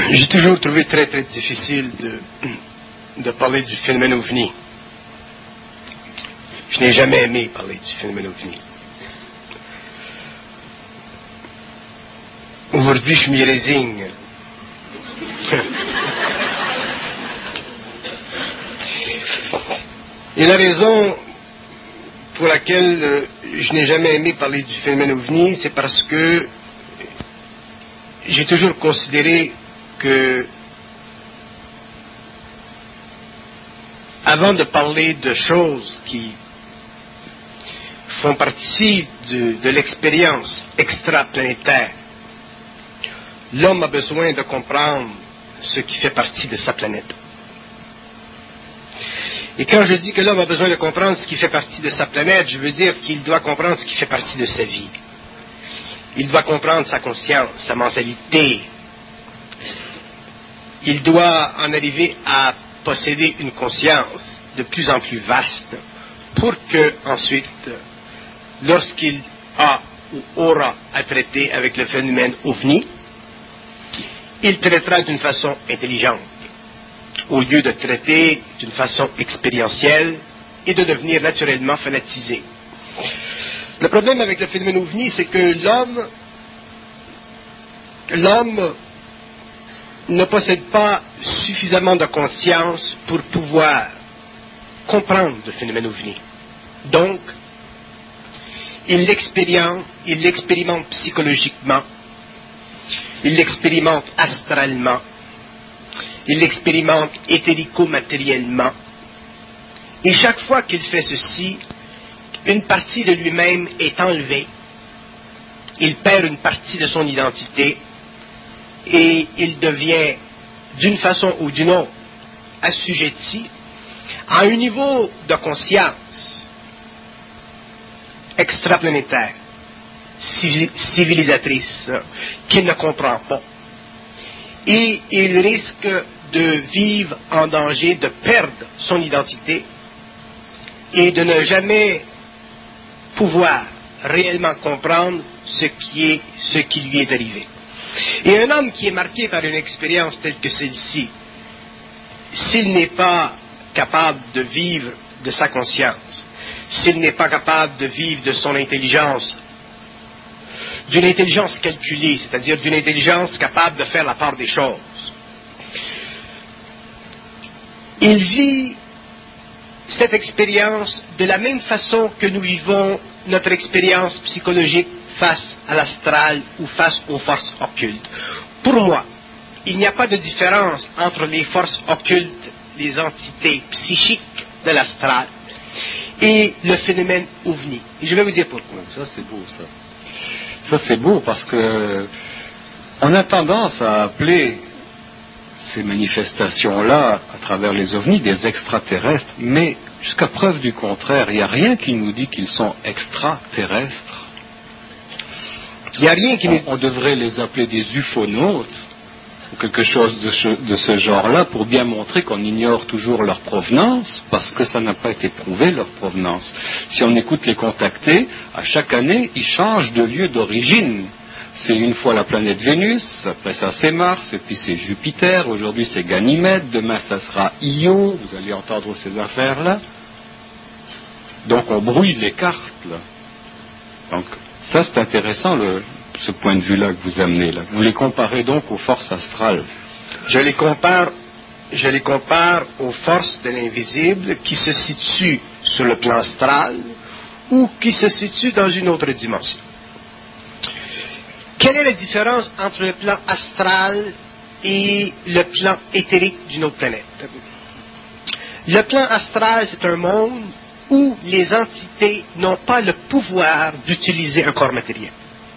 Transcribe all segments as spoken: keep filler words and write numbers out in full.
J'ai toujours trouvé très très difficile de, de parler du phénomène ovni. Je n'ai jamais aimé parler du phénomène ovni. Aujourd'hui, je m'y résigne. Et la raison pour laquelle euh, je n'ai jamais aimé parler du phénomène ovni, c'est parce que j'ai toujours considéré que avant de parler de choses qui font partie de, de l'expérience extraplanétaire, l'homme a besoin de comprendre ce qui fait partie de sa planète. Et quand je dis que l'homme a besoin de comprendre ce qui fait partie de sa planète, je veux dire qu'il doit comprendre ce qui fait partie de sa vie. Il doit comprendre sa conscience, sa mentalité. Il doit en arriver à posséder une conscience de plus en plus vaste pour que, ensuite, lorsqu'il a ou aura à traiter avec le phénomène ovni, il traitera d'une façon intelligente, au lieu de traiter d'une façon expérientielle et de devenir naturellement fanatisé. Le problème avec le phénomène ovni, c'est que l'homme, l'homme ne possède pas suffisamment de conscience pour pouvoir comprendre le phénomène ovni. Donc, il l'expérimente, il l'expérimente psychologiquement, il l'expérimente astralement, il l'expérimente éthérico-matériellement. Et chaque fois qu'il fait ceci, une partie de lui-même est enlevée. Il perd une partie de son identité et il devient, d'une façon ou d'une autre, assujetti à un niveau de conscience extraplanétaire, civilisatrice, qu'il ne comprend pas. Et il risque de vivre en danger de perdre son identité et de ne jamais pouvoir réellement comprendre ce qui est, ce qui lui est arrivé. Et un homme qui est marqué par une expérience telle que celle-ci, s'il n'est pas capable de vivre de sa conscience, s'il n'est pas capable de vivre de son intelligence, d'une intelligence calculée, c'est-à-dire d'une intelligence capable de faire la part des choses, il vit cette expérience de la même façon que nous vivons notre expérience psychologique face à l'astral ou face aux forces occultes. Pour moi, il n'y a pas de différence entre les forces occultes, les entités psychiques de l'astral, et le phénomène ovni. Et je vais vous dire pourquoi. Ça, c'est beau, ça. Ça, c'est beau parce que on a tendance à appeler ces manifestations-là, à travers les ovnis, des extraterrestres, mais jusqu'à preuve du contraire, il n'y a rien qui nous dit qu'ils sont extraterrestres. Il n'y a rien qui nous... On, on devrait les appeler des ufonautes, ou quelque chose de ce, de ce genre-là, pour bien montrer qu'on ignore toujours leur provenance, parce que ça n'a pas été prouvé, leur provenance. Si on écoute les contactés, à chaque année, ils changent de lieu d'origine. C'est une fois la planète Vénus, après ça c'est Mars, et puis c'est Jupiter, aujourd'hui c'est Ganymède, demain ça sera Io, vous allez entendre ces affaires-là. Donc on brouille les cartes, là. Donc ça c'est intéressant, le, ce point de vue-là que vous amenez là. Vous les comparez donc aux forces astrales. Je les compare, je les compare aux forces de l'invisible qui se situent sur le plan astral ou qui se situent dans une autre dimension. Quelle est la différence entre le plan astral et le plan éthérique d'une autre planète? Le plan astral, c'est un monde où les entités n'ont pas le pouvoir d'utiliser un corps matériel.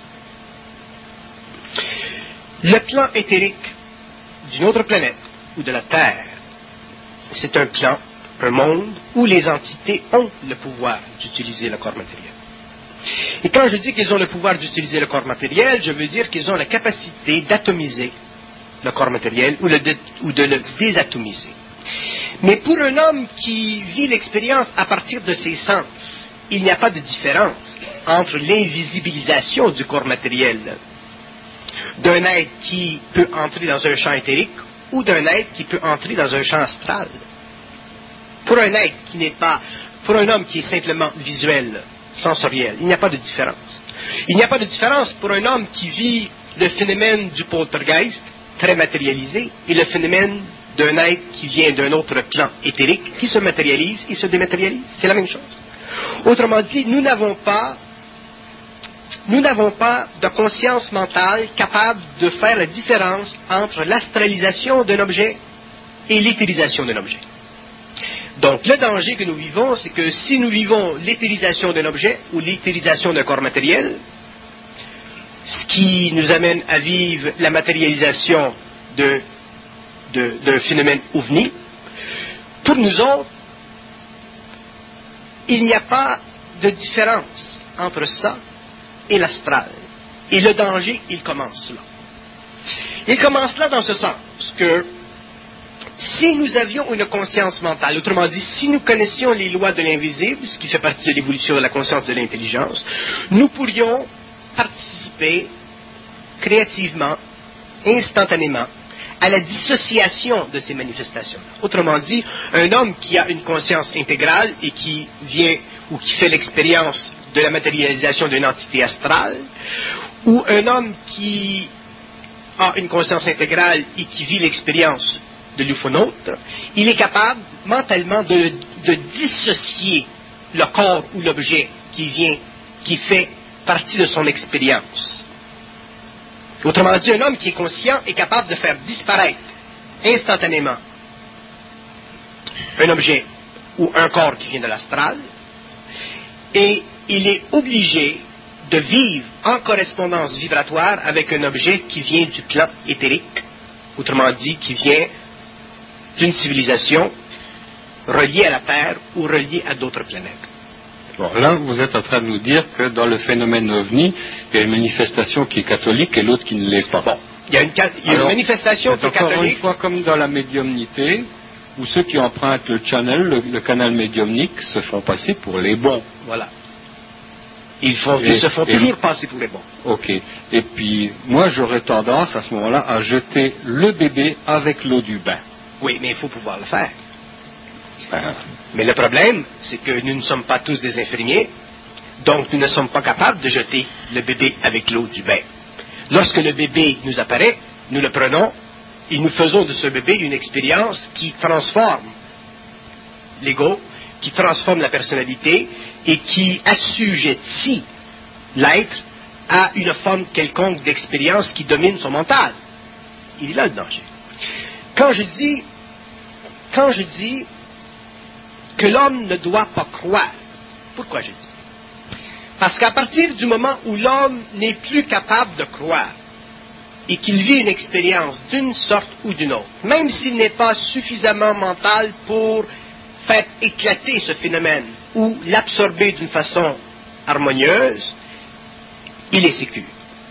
Le plan éthérique d'une autre planète ou de la Terre, c'est un plan, un monde où les entités ont le pouvoir d'utiliser le corps matériel. Et quand je dis qu'ils ont le pouvoir d'utiliser le corps matériel, je veux dire qu'ils ont la capacité d'atomiser le corps matériel ou, le de, ou de le désatomiser. Mais pour un homme qui vit l'expérience à partir de ses sens, il n'y a pas de différence entre l'invisibilisation du corps matériel d'un être qui peut entrer dans un champ éthérique ou d'un être qui peut entrer dans un champ astral. Pour un être qui n'est pas, pour un homme qui est simplement visuel, sensoriel, il n'y a pas de différence. Il n'y a pas de différence pour un homme qui vit le phénomène du poltergeist, très matérialisé, et le phénomène d'un être qui vient d'un autre plan éthérique, qui se matérialise et se dématérialise. C'est la même chose. Autrement dit, nous n'avons pas, nous n'avons pas de conscience mentale capable de faire la différence entre l'astralisation d'un objet et l'éthérisation d'un objet. Donc, le danger que nous vivons, c'est que si nous vivons l'éthérisation d'un objet ou l'éthérisation d'un corps matériel, ce qui nous amène à vivre la matérialisation d'un, de, d'un phénomène ovni, pour nous autres, il n'y a pas de différence entre ça et l'astral. Et le danger, il commence là. Il commence là dans ce sens que si nous avions une conscience mentale, autrement dit, si nous connaissions les lois de l'invisible, ce qui fait partie de l'évolution de la conscience de l'intelligence, nous pourrions participer créativement, instantanément, à la dissociation de ces manifestations. Autrement dit, un homme qui a une conscience intégrale et qui vient ou qui fait l'expérience de la matérialisation d'une entité astrale, ou un homme qui a une conscience intégrale et qui vit l'expérience de l'ufonaute, il est capable mentalement de, de dissocier le corps ou l'objet qui vient, qui fait partie de son expérience. Autrement dit, un homme qui est conscient est capable de faire disparaître instantanément un objet ou un corps qui vient de l'astral, et il est obligé de vivre en correspondance vibratoire avec un objet qui vient du plan éthérique, autrement dit, qui vient d'une civilisation reliée à la Terre ou reliée à d'autres planètes. Bon, là, vous êtes en train de nous dire que dans le phénomène ovni, il y a une manifestation qui est catholique et l'autre qui ne l'est pas. Bon, il y a une, il y a Alors, une manifestation qui est encore catholique. Une fois, comme dans la médiumnité, où ceux qui empruntent le channel, le, le canal médiumnique, se font passer pour les bons. Voilà. Ils, font, et, ils se font et, toujours passer pour les bons. Ok. Et puis, moi, j'aurais tendance à ce moment-là à jeter le bébé avec l'eau du bain. Oui, mais il faut pouvoir le faire. Ben, mais le problème, c'est que nous ne sommes pas tous des infirmiers, donc nous ne sommes pas capables de jeter le bébé avec l'eau du bain. Lorsque le bébé nous apparaît, nous le prenons et nous faisons de ce bébé une expérience qui transforme l'ego, qui transforme la personnalité et qui assujettit l'être à une forme quelconque d'expérience qui domine son mental. Il est là le danger. Quand je dis, quand je dis que l'homme ne doit pas croire, pourquoi je dis? Parce qu'à partir du moment où l'homme n'est plus capable de croire et qu'il vit une expérience d'une sorte ou d'une autre, même s'il n'est pas suffisamment mental pour faire éclater ce phénomène ou l'absorber d'une façon harmonieuse, il est sécure.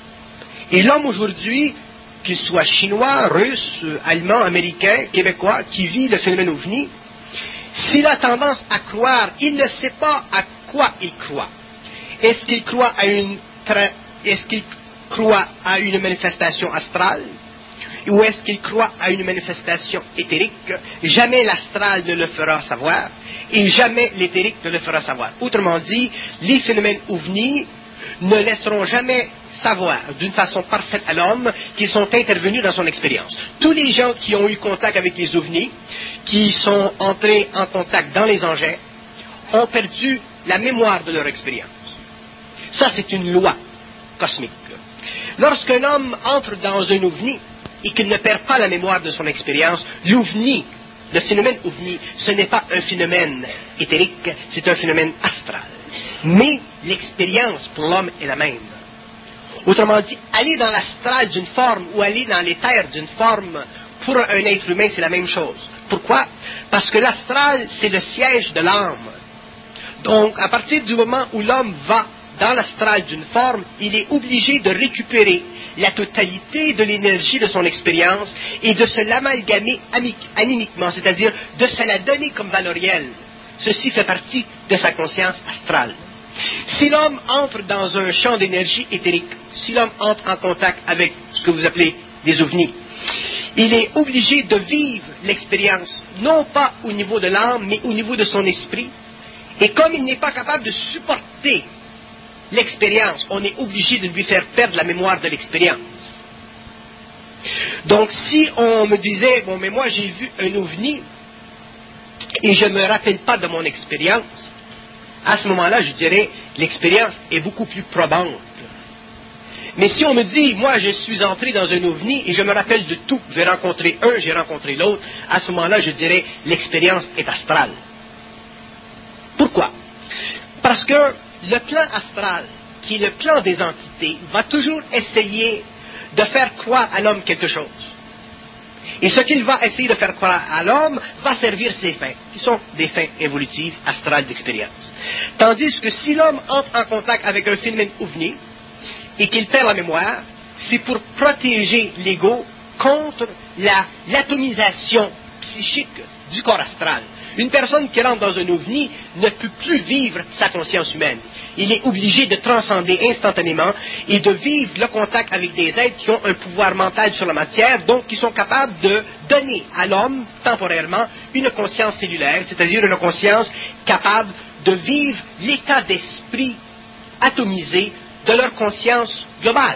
Et l'homme aujourd'hui, qu'il soit chinois, russe, allemand, américain, québécois, qui vit le phénomène ovni, s'il a tendance à croire, il ne sait pas à quoi il croit. Est-ce qu'il croit à une, tra- est-ce qu'il croit à une manifestation astrale? Ou est-ce qu'il croit à une manifestation éthérique? Jamais l'astral ne le fera savoir, et jamais l'éthérique ne le fera savoir. Autrement dit, les phénomènes ovnis ne laisseront jamais savoir d'une façon parfaite à l'homme qu'ils sont intervenus dans son expérience. Tous les gens qui ont eu contact avec les ovnis, qui sont entrés en contact dans les engins, ont perdu la mémoire de leur expérience. Ça, c'est une loi cosmique. Lorsqu'un homme entre dans un ovni et qu'il ne perd pas la mémoire de son expérience, l'ovni, le phénomène ovni, ce n'est pas un phénomène éthérique, c'est un phénomène astral. Mais l'expérience pour l'homme est la même. Autrement dit, aller dans l'astral d'une forme ou aller dans l'éther d'une forme, pour un être humain, c'est la même chose. Pourquoi? Parce que l'astral, c'est le siège de l'âme. Donc, à partir du moment où l'homme va dans l'astral d'une forme, il est obligé de récupérer la totalité de l'énergie de son expérience et de se l'amalgamer animiquement, c'est-à-dire de se la donner comme valorielle. Ceci fait partie de sa conscience astrale. Si l'homme entre dans un champ d'énergie éthérique, si l'homme entre en contact avec ce que vous appelez des ovnis, il est obligé de vivre l'expérience, non pas au niveau de l'âme, mais au niveau de son esprit. Et comme il n'est pas capable de supporter l'expérience, on est obligé de lui faire perdre la mémoire de l'expérience. Donc si on me disait, bon mais moi j'ai vu un ovni et je ne me rappelle pas de mon expérience, à ce moment-là je dirais l'expérience est beaucoup plus probante. Mais si on me dit, moi je suis entré dans un ovni et je me rappelle de tout, j'ai rencontré un, j'ai rencontré l'autre, à ce moment-là je dirais l'expérience est astrale. Pourquoi? Parce que le plan astral, qui est le plan des entités, va toujours essayer de faire croire à l'homme quelque chose. Et ce qu'il va essayer de faire croire à l'homme va servir ses fins, qui sont des fins évolutives, astrales d'expérience. Tandis que si l'homme entre en contact avec un phénomène ovni et qu'il perd la mémoire, c'est pour protéger l'ego contre la, l'atomisation psychique du corps astral. Une personne qui rentre dans un ovni ne peut plus vivre sa conscience humaine. Il est obligé de transcender instantanément et de vivre le contact avec des êtres qui ont un pouvoir mental sur la matière, donc qui sont capables de donner à l'homme, temporairement, une conscience cellulaire, c'est-à-dire une conscience capable de vivre l'état d'esprit atomisé de leur conscience globale.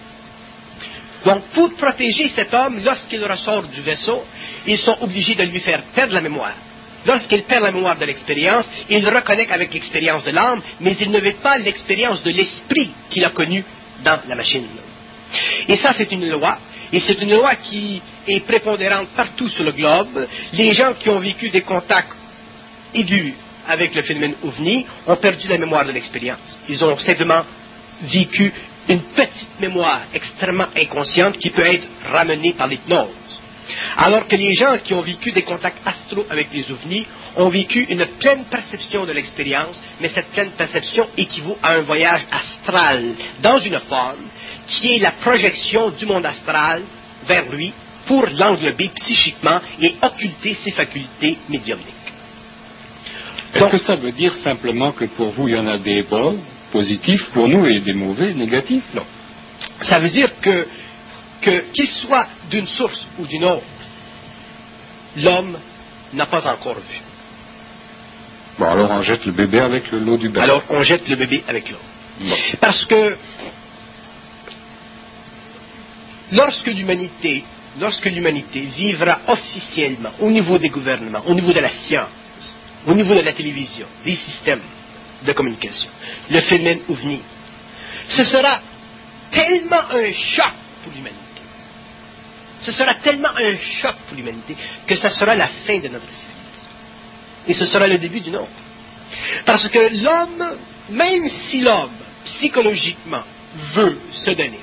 Donc, pour protéger cet homme, lorsqu'il ressort du vaisseau, ils sont obligés de lui faire perdre la mémoire. Lorsqu'il perd la mémoire de l'expérience, il reconnecte avec l'expérience de l'âme, mais il ne veut pas l'expérience de l'esprit qu'il a connu dans la machine. Et ça, c'est une loi, et c'est une loi qui est prépondérante partout sur le globe. Les gens qui ont vécu des contacts aigus avec le phénomène ovni ont perdu la mémoire de l'expérience. Ils ont simplement vécu une petite mémoire extrêmement inconsciente qui peut être ramenée par l'hypnose. Alors que les gens qui ont vécu des contacts astraux avec les ovnis ont vécu une pleine perception de l'expérience, mais cette pleine perception équivaut à un voyage astral dans une forme qui est la projection du monde astral vers lui pour l'englober psychiquement et occulter ses facultés médiumniques. Est-ce que ça veut dire simplement que pour vous il y en a des bons, positifs pour nous et des mauvais, négatifs? Non. Ça veut dire que que qu'il soit d'une source ou d'une autre, l'homme n'a pas encore vu. Bon, alors on jette le bébé avec le lot du bain. Alors on jette le bébé avec l'eau. Bon. Parce que lorsque l'humanité, lorsque l'humanité vivra officiellement au niveau des gouvernements, au niveau de la science, au niveau de la télévision, des systèmes de communication, le phénomène ovni, ce sera tellement un choc pour l'humanité. Ce sera tellement un choc pour l'humanité que ça sera la fin de notre civilisation. Et ce sera le début d'une autre. Parce que l'homme, même si l'homme, psychologiquement, veut se donner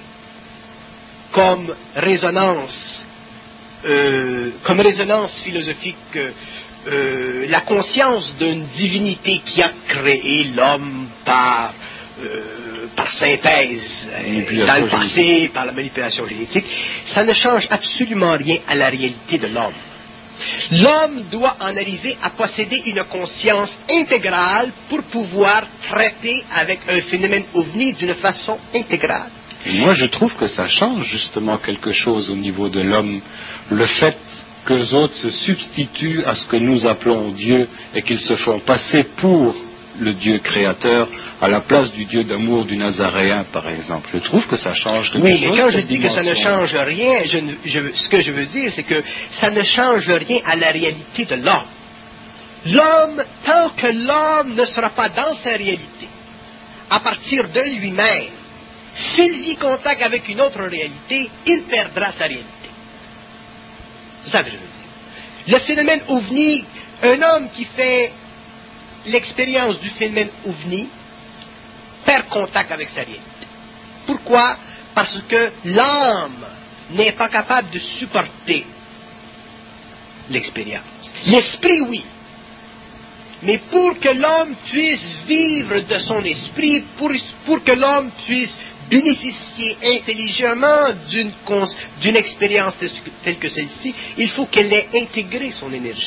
comme résonance, euh, comme résonance philosophique, euh, la conscience d'une divinité qui a créé l'homme par... Euh, par synthèse, euh, dans le passé, par la manipulation génétique, ça ne change absolument rien à la réalité de l'homme. L'homme doit en arriver à posséder une conscience intégrale pour pouvoir traiter avec un phénomène ovni d'une façon intégrale. Moi, je trouve que ça change justement quelque chose au niveau de l'homme. Le fait qu'eux autres se substituent à ce que nous appelons Dieu et qu'ils se font passer pour le Dieu créateur à la place du Dieu d'amour du Nazaréen, par exemple. Je trouve que ça change quelque oui, chose. Oui, mais quand je dis que ça ne change rien, je ne, je, ce que je veux dire, c'est que ça ne change rien à la réalité de l'homme. L'homme, tant que l'homme ne sera pas dans sa réalité, à partir de lui-même, s'il vit contact avec une autre réalité, il perdra sa réalité. C'est ça que je veux dire. Le phénomène ovni, un homme qui fait l'expérience du phénomène ovni perd contact avec sa réalité. Pourquoi? Parce que l'âme n'est pas capable de supporter l'expérience. L'esprit, oui. Mais pour que l'homme puisse vivre de son esprit, pour, pour que l'homme puisse bénéficier intelligemment d'une, d'une expérience telle que celle-ci, il faut qu'elle ait intégré son énergie.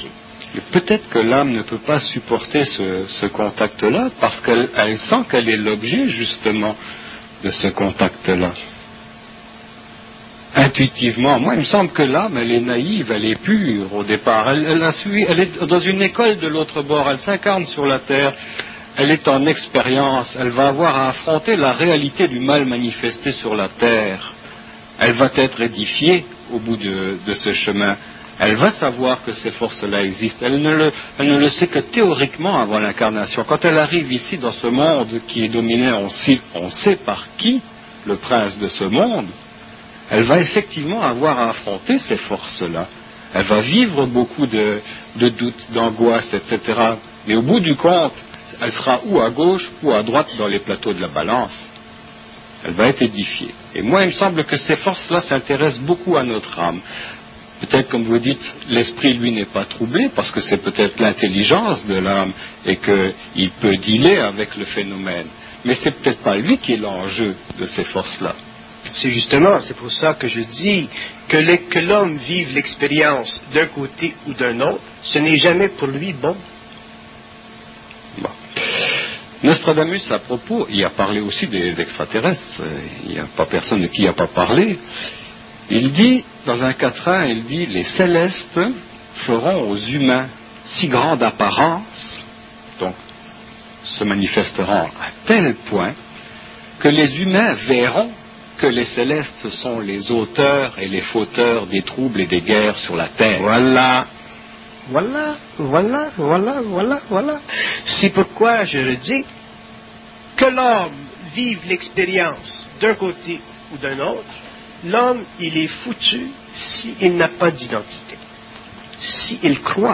Mais peut-être que l'âme ne peut pas supporter ce, ce contact-là parce qu'elle elle sent qu'elle est l'objet justement de ce contact-là. Intuitivement, moi il me semble que l'âme elle est naïve, elle est pure au départ, elle, elle, a suivi, elle est dans une école de l'autre bord, elle s'incarne sur la terre, elle est en expérience, elle va avoir à affronter la réalité du mal manifesté sur la terre, elle va être édifiée au bout de, de ce chemin, elle va savoir que ces forces-là existent, elle ne, le, elle ne le sait que théoriquement avant l'incarnation. Quand elle arrive ici dans ce monde qui est dominé, on sait, on sait par qui, le prince de ce monde, elle va effectivement avoir à affronter ces forces-là. Elle va vivre beaucoup de, de doutes, d'angoisses, et cetera. Mais au bout du compte, elle sera ou à gauche ou à droite dans les plateaux de la balance. Elle va être édifiée. Et moi, il me semble que ces forces-là s'intéressent beaucoup à notre âme. Peut-être, comme vous dites, l'esprit, lui, n'est pas troublé, parce que c'est peut-être l'intelligence de l'âme et qu'il peut dealer avec le phénomène. Mais c'est peut-être pas lui qui est l'enjeu de ces forces-là. C'est justement, c'est pour ça que je dis que, le, que l'homme vive l'expérience d'un côté ou d'un autre, ce n'est jamais pour lui bon. Bon. Nostradamus, à propos, il a parlé aussi des extraterrestres. Il n'y a pas personne de qui il n'a pas parlé. Il dit, dans un quatrain, il dit, les célestes feront aux humains si grande apparence, donc se manifesteront à tel point, que les humains verront que les célestes sont les auteurs et les fauteurs des troubles et des guerres sur la terre. Voilà, voilà, voilà, voilà, voilà, voilà. C'est pourquoi je le dis, que l'homme vive l'expérience d'un côté ou d'un autre, l'homme, il est foutu s'il n'a pas d'identité, s'il croit.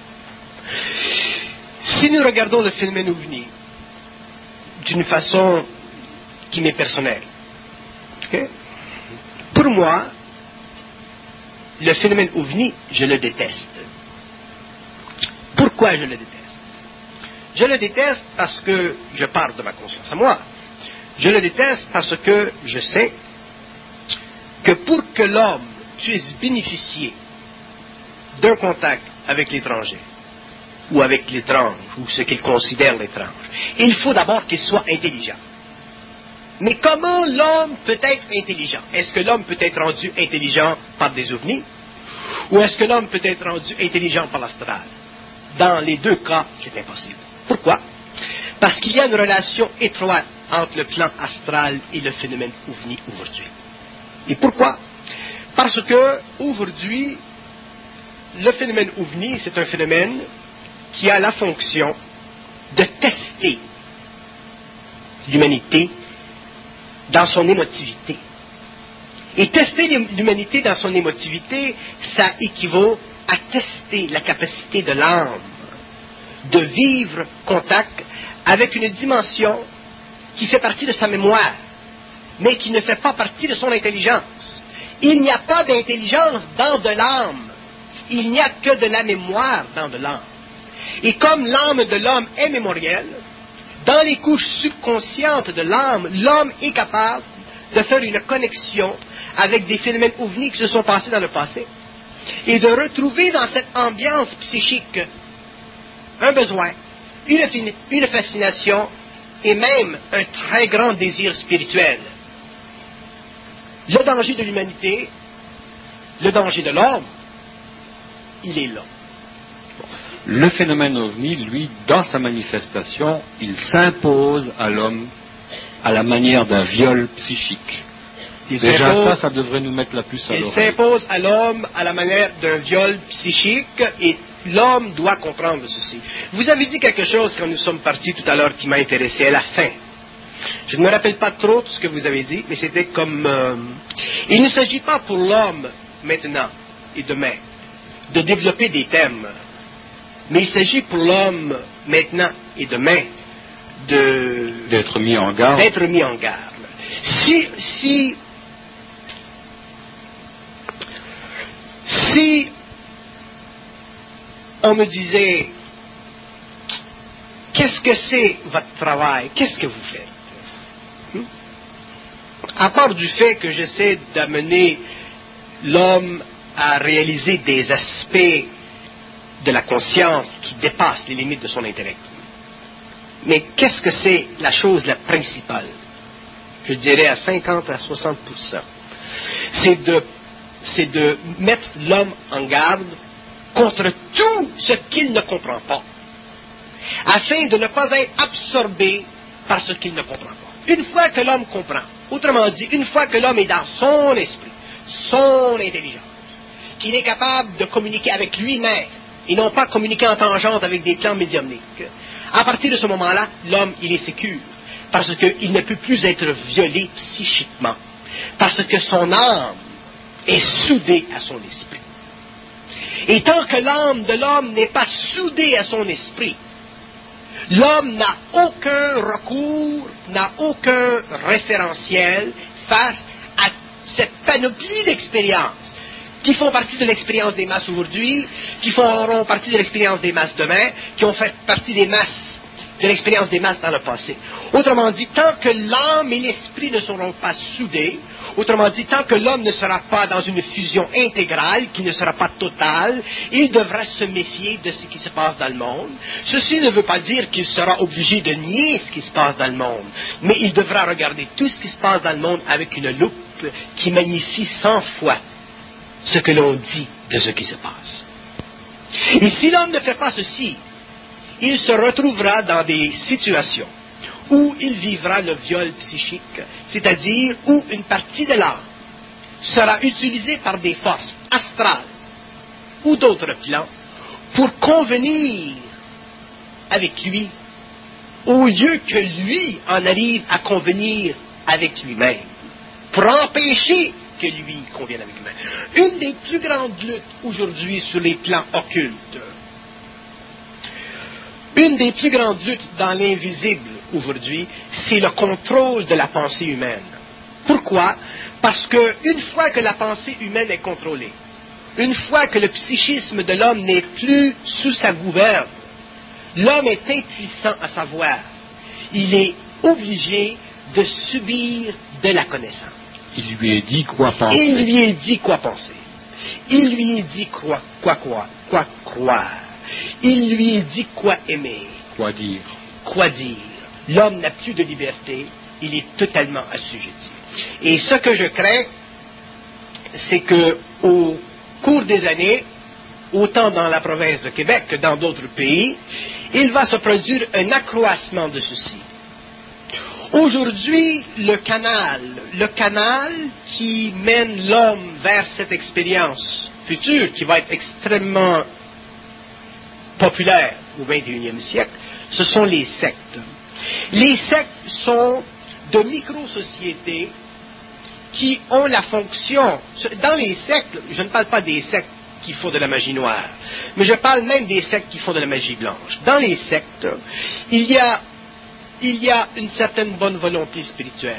Si nous regardons le phénomène ovni d'une façon qui m'est personnelle, okay? Pour moi, le phénomène ovni, je le déteste. Pourquoi je le déteste? Je le déteste parce que je parle de ma conscience à moi. Je le déteste parce que je sais que pour que l'homme puisse bénéficier d'un contact avec l'étranger, ou avec l'étrange, ou ce qu'il considère l'étrange, il faut d'abord qu'il soit intelligent. Mais comment l'homme peut être intelligent? Est-ce que l'homme peut être rendu intelligent par des ovnis? Ou est-ce que l'homme peut être rendu intelligent par l'astral? Dans les deux cas, c'est impossible. Pourquoi? Parce qu'il y a une relation étroite entre le plan astral et le phénomène ovni aujourd'hui. Et pourquoi? Parce que aujourd'hui, le phénomène ovni, c'est un phénomène qui a la fonction de tester l'humanité dans son émotivité. Et tester l'humanité dans son émotivité, ça équivaut à tester la capacité de l'âme de vivre contact avec une dimension qui fait partie de sa mémoire, mais qui ne fait pas partie de son intelligence. Il n'y a pas d'intelligence dans de l'âme. Il n'y a que de la mémoire dans de l'âme. Et comme l'âme de l'homme est mémorielle, dans les couches subconscientes de l'âme, l'homme est capable de faire une connexion avec des phénomènes ovnis qui se sont passés dans le passé et de retrouver dans cette ambiance psychique un besoin, une, une fascination et même un très grand désir spirituel. Le danger de l'humanité, le danger de l'homme, il est là. Le phénomène ovni, lui, dans sa manifestation, il s'impose à l'homme à la manière d'un viol psychique. Il Déjà ça, ça devrait nous mettre la puce à l'oreille. Il s'impose à l'homme à la manière d'un viol psychique et l'homme doit comprendre ceci. Vous avez dit quelque chose quand nous sommes partis tout à l'heure qui m'a intéressé à la fin. Je ne me rappelle pas trop de ce que vous avez dit, mais c'était comme... Euh, il ne s'agit pas pour l'homme, maintenant et demain, de développer des thèmes, mais il s'agit pour l'homme, maintenant et demain, de... d'être mis en garde. D'être mis en garde. Si... si Si on me disait, qu'est-ce que c'est votre travail? Qu'est-ce que vous faites? Hmm? À part du fait que j'essaie d'amener l'homme à réaliser des aspects de la conscience qui dépasse les limites de son intellect. Mais qu'est-ce que c'est la chose la principale? Je dirais à cinquante à soixante pour cent. C'est de, c'est de mettre l'homme en garde contre tout ce qu'il ne comprend pas, afin de ne pas être absorbé par ce qu'il ne comprend pas. Une fois que l'homme comprend, autrement dit, une fois que l'homme est dans son esprit, son intelligence, qu'il est capable de communiquer avec lui-même, et non pas communiquer en tangente avec des plans médiumniques, à partir de ce moment-là, l'homme, il est sécure, parce qu'il ne peut plus être violé psychiquement, parce que son âme est soudée à son esprit. Et tant que l'âme de l'homme n'est pas soudée à son esprit, l'homme n'a aucun recours, n'a aucun référentiel face à cette panoplie d'expériences qui font partie de l'expérience des masses aujourd'hui, qui feront partie de l'expérience des masses demain, qui ont fait partie des masses, de l'expérience des masses dans le passé. Autrement dit, tant que l'âme et l'esprit ne seront pas soudés, autrement dit, tant que l'homme ne sera pas dans une fusion intégrale, qui ne sera pas totale, il devra se méfier de ce qui se passe dans le monde. Ceci ne veut pas dire qu'il sera obligé de nier ce qui se passe dans le monde, mais il devra regarder tout ce qui se passe dans le monde avec une loupe qui magnifie cent fois ce que l'on dit de ce qui se passe. Et si l'homme ne fait pas ceci, il se retrouvera dans des situations où il vivra le viol psychique, c'est-à-dire où une partie de l'âme sera utilisée par des forces astrales ou d'autres plans pour convenir avec lui, au lieu que lui en arrive à convenir avec lui-même, pour empêcher que lui convienne avec lui-même. Une des plus grandes luttes aujourd'hui sur les plans occultes, une des plus grandes luttes dans l'invisible aujourd'hui, c'est le contrôle de la pensée humaine. Pourquoi? Parce que une fois que la pensée humaine est contrôlée, une fois que le psychisme de l'homme n'est plus sous sa gouverne, l'homme est impuissant à savoir. Il est obligé de subir de la connaissance. Il lui est dit quoi penser. Il lui est dit quoi penser. Il lui est dit quoi, quoi, quoi, quoi croire. Il lui est dit quoi aimer. Quoi dire. Quoi dire. L'homme n'a plus de liberté, il est totalement assujetti. Et ce que je crains, c'est que au cours des années, autant dans la province de Québec que dans d'autres pays, il va se produire un accroissement de ceci. Aujourd'hui, le canal, le canal qui mène l'homme vers cette expérience future, qui va être extrêmement populaire au vingt et unième siècle, ce sont les sectes. Les sectes sont de micro-sociétés qui ont la fonction, dans les sectes, je ne parle pas des sectes qui font de la magie noire, mais je parle même des sectes qui font de la magie blanche. Dans les sectes, il y a il y a une certaine bonne volonté spirituelle.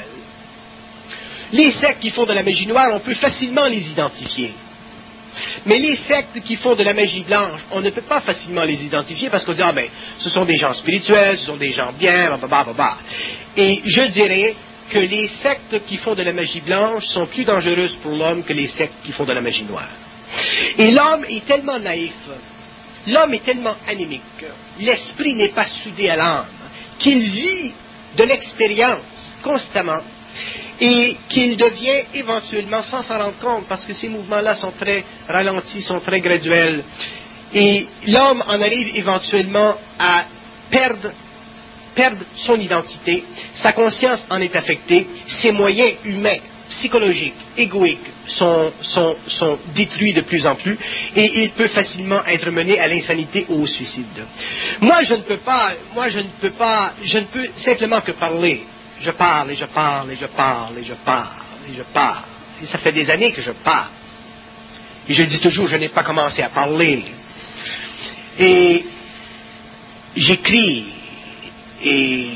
Les sectes qui font de la magie noire, on peut facilement les identifier. Mais les sectes qui font de la magie blanche, on ne peut pas facilement les identifier parce qu'on dit, ah ben, ce sont des gens spirituels, ce sont des gens bien, blablabla. Et je dirais que les sectes qui font de la magie blanche sont plus dangereuses pour l'homme que les sectes qui font de la magie noire. Et l'homme est tellement naïf, l'homme est tellement anémique, l'esprit n'est pas soudé à l'âme, qu'il vit de l'expérience constamment et qu'il devient éventuellement, sans s'en rendre compte, parce que ces mouvements-là sont très ralentis, sont très graduels, et l'homme en arrive éventuellement à perdre, perdre son identité, sa conscience en est affectée, ses moyens humains, psychologiques, égoïques sont, sont, sont détruits de plus en plus et il peut facilement être mené à l'insanité ou au suicide. Moi, je ne peux pas, moi, je ne peux pas, je ne peux simplement que parler. Je parle et je parle et je parle et je parle et je parle. Et ça fait des années que je parle. Et je dis toujours, je n'ai pas commencé à parler. Et j'écris et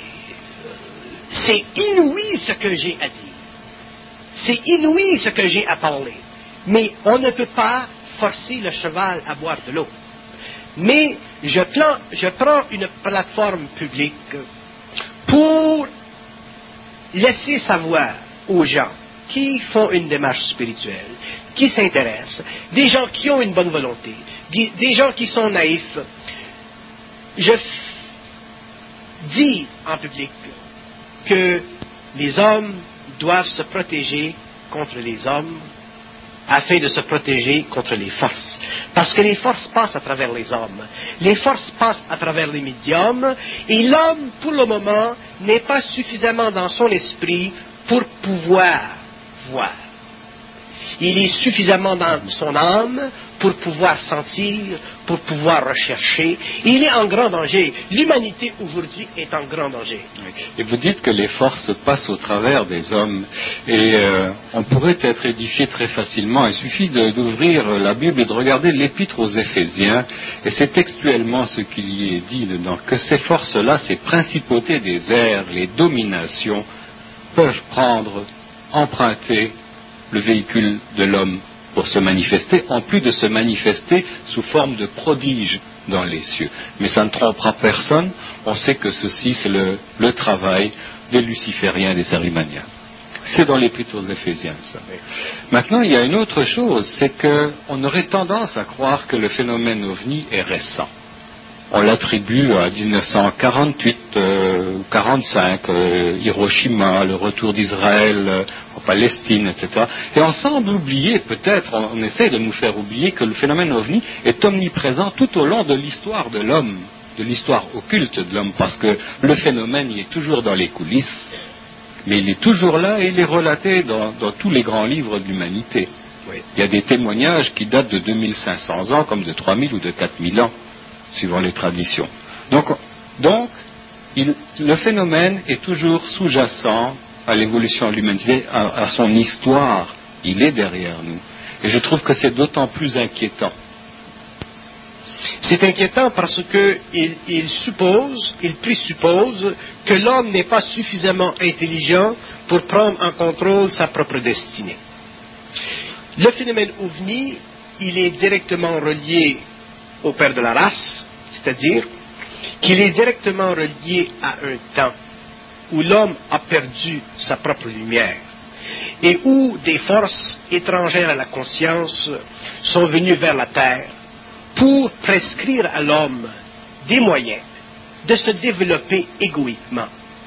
c'est inouï ce que j'ai à dire. C'est inouï ce que j'ai à parler. Mais on ne peut pas forcer le cheval à boire de l'eau. Mais je, plan, je prends une plateforme publique pour laisser savoir aux gens qui font une démarche spirituelle, qui s'intéressent, des gens qui ont une bonne volonté, des gens qui sont naïfs. Je dis en public que les hommes doivent se protéger contre les hommes afin de se protéger contre les forces. Parce que les forces passent à travers les hommes. Les forces passent à travers les médiums et l'homme, pour le moment, n'est pas suffisamment dans son esprit pour pouvoir voir. Il est suffisamment dans son âme pour pouvoir sentir, pour pouvoir rechercher. Il est en grand danger. L'humanité aujourd'hui est en grand danger. Et vous dites que les forces passent au travers des hommes. Et euh, on pourrait être édifié très facilement. Il suffit de, d'ouvrir la Bible et de regarder l'épître aux Éphésiens. Et c'est textuellement ce qu'il y est dit dedans, que ces forces-là, ces principautés des airs, les dominations, peuvent prendre, emprunter le véhicule de l'homme pour se manifester, en plus de se manifester sous forme de prodige dans les cieux. Mais ça ne trompera personne, on sait que ceci c'est le, le travail des lucifériens et des arimaniens. C'est dans l'Épître aux Éphésiens, ça. Maintenant, il y a une autre chose, c'est qu'on aurait tendance à croire que le phénomène ovni est récent. On l'attribue à dix-neuf cent quarante-huit ou euh, quarante-cinq, euh, Hiroshima, le retour d'Israël euh, en Palestine, et cetera. Et on semble oublier, peut-être, on, on essaie de nous faire oublier que le phénomène ovni est omniprésent tout au long de l'histoire de l'homme, de l'histoire occulte de l'homme, parce que le phénomène il est toujours dans les coulisses, mais il est toujours là et il est relaté dans, dans tous les grands livres de l'humanité. Oui. Il y a des témoignages qui datent de deux mille cinq cents ans, comme de trois mille ou de quatre mille ans. Suivant les traditions. Donc, donc il, le phénomène est toujours sous-jacent à l'évolution de l'humanité, à, à son histoire. Il est derrière nous. Et je trouve que c'est d'autant plus inquiétant. C'est inquiétant parce qu'il il suppose, il présuppose que l'homme n'est pas suffisamment intelligent pour prendre en contrôle sa propre destinée. Le phénomène ovni, il est directement relié au père de la race, c'est-à-dire qu'il est directement relié à un temps où l'homme a perdu sa propre lumière et où des forces étrangères à la conscience sont venues vers la terre pour prescrire à l'homme des moyens de se développer égoïquement.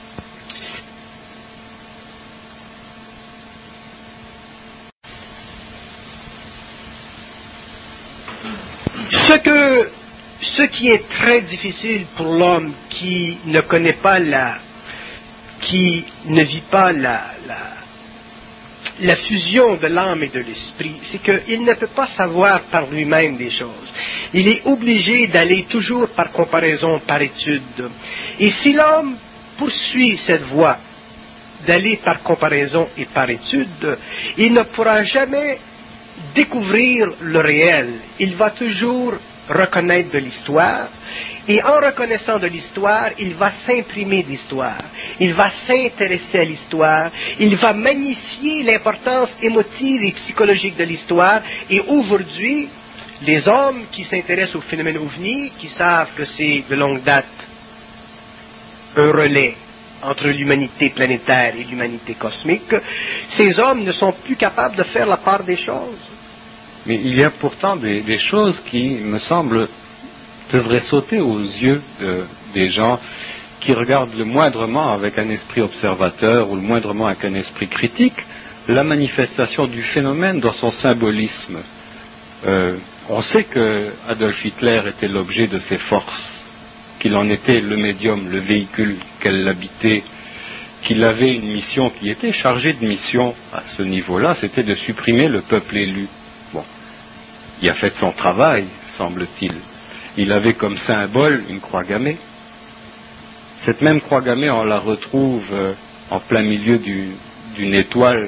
Ce, que, ce qui est très difficile pour l'homme qui ne connaît pas la, qui ne vit pas la, la, la fusion de l'âme et de l'esprit, c'est qu'il ne peut pas savoir par lui-même des choses. Il est obligé d'aller toujours par comparaison, par étude. Et si l'homme poursuit cette voie d'aller par comparaison et par étude, il ne pourra jamais découvrir le réel. Il va toujours reconnaître de l'histoire et en reconnaissant de l'histoire, il va s'imprimer d'histoire. Il va s'intéresser à l'histoire. Il va magnifier l'importance émotive et psychologique de l'histoire. Et aujourd'hui, les hommes qui s'intéressent au phénomène ovni, qui savent que c'est de longue date un relais entre l'humanité planétaire et l'humanité cosmique, ces hommes ne sont plus capables de faire la part des choses. Mais il y a pourtant des, des choses qui, me semblent, devraient sauter aux yeux de, des gens qui regardent le moindrement avec un esprit observateur ou le moindrement avec un esprit critique, la manifestation du phénomène dans son symbolisme. Euh, on sait que Adolf Hitler était l'objet de ses forces, qu'il en était le médium, le véhicule, qu'elle l'habitait, qu'il avait une mission qui était chargée de mission à ce niveau-là, c'était de supprimer le peuple élu. Bon, il a fait son travail, semble-t-il. Il avait comme symbole une croix gammée. Cette même croix gammée, on la retrouve euh, en plein milieu du, d'une étoile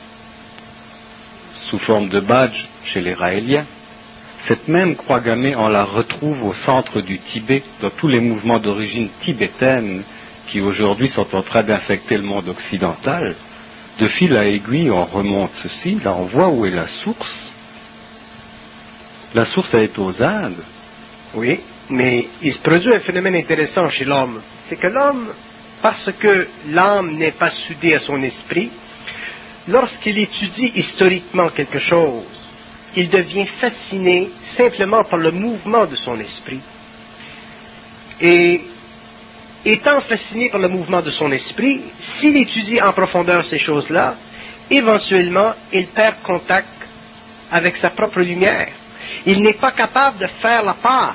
sous forme de badge chez les Raéliens. Cette même croix gammée, on la retrouve au centre du Tibet, dans tous les mouvements d'origine tibétaine qui aujourd'hui sont en train d'infecter le monde occidental. De fil à aiguille, on remonte ceci, là on voit où est la source. La source, elle est aux Indes. Oui, mais il se produit un phénomène intéressant chez l'homme. C'est que l'homme, parce que l'âme n'est pas soudée à son esprit, lorsqu'il étudie historiquement quelque chose, il devient fasciné simplement par le mouvement de son esprit. Et étant fasciné par le mouvement de son esprit, s'il étudie en profondeur ces choses-là, éventuellement, il perd contact avec sa propre lumière. Il n'est pas capable de faire la part.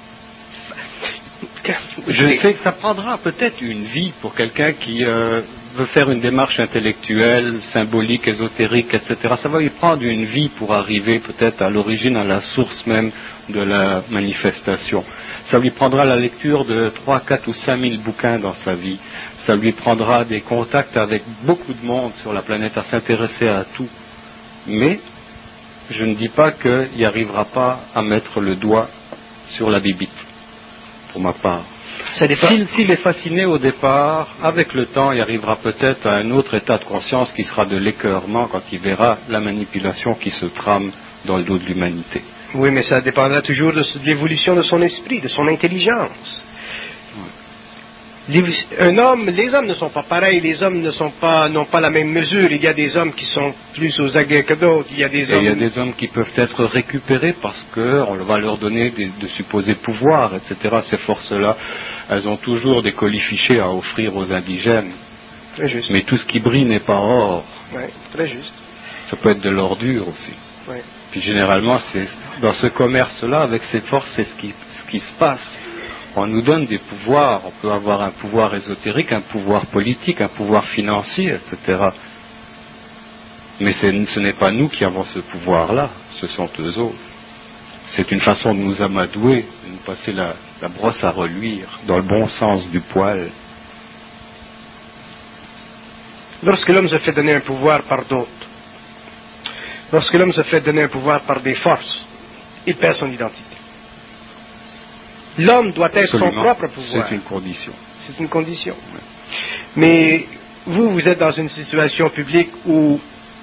Je sais que ça prendra peut-être une vie pour quelqu'un qui euh, veut faire une démarche intellectuelle, symbolique, ésotérique, et cetera. Ça va lui prendre une vie pour arriver peut-être à l'origine, à la source même de la manifestation. Ça lui prendra la lecture de trois, quatre ou cinq mille bouquins dans sa vie. Ça lui prendra des contacts avec beaucoup de monde sur la planète, à s'intéresser à tout. Mais je ne dis pas qu'il n'y arrivera pas à mettre le doigt sur la bibite, pour ma part. S'il, s'il est fasciné au départ, avec le temps, il arrivera peut-être à un autre état de conscience qui sera de l'écœurement quand il verra la manipulation qui se trame dans le dos de l'humanité. Oui, mais ça dépendra toujours de l'évolution de son esprit, de son intelligence. Les, un homme, les hommes ne sont pas pareils, les hommes ne sont pas, n'ont pas la même mesure. Il y a des hommes qui sont plus aux aguets que d'autres. Il y a des hommes... il y a des hommes qui peuvent être récupérés parce qu'on va leur donner des, de supposés pouvoirs, et cetera. Ces forces-là, elles ont toujours des colifichets à offrir aux indigènes. Très juste. Mais tout ce qui brille n'est pas or. Oui, très juste. Ça peut être de l'ordure aussi. Oui. Puis généralement, c'est dans ce commerce-là, avec ces forces, c'est ce qui, ce qui se passe. On nous donne des pouvoirs, on peut avoir un pouvoir ésotérique, un pouvoir politique, un pouvoir financier, et cetera. Mais c'est, ce n'est pas nous qui avons ce pouvoir-là, ce sont eux autres. C'est une façon de nous amadouer, de nous passer la, la brosse à reluire, dans le bon sens du poil. Lorsque l'homme se fait donner un pouvoir par d'autres, lorsque l'homme se fait donner un pouvoir par des forces, il perd son identité. L'homme doit être Absolument. son propre pouvoir. C'est une condition. C'est une condition. Mais vous, vous êtes dans une situation publique où,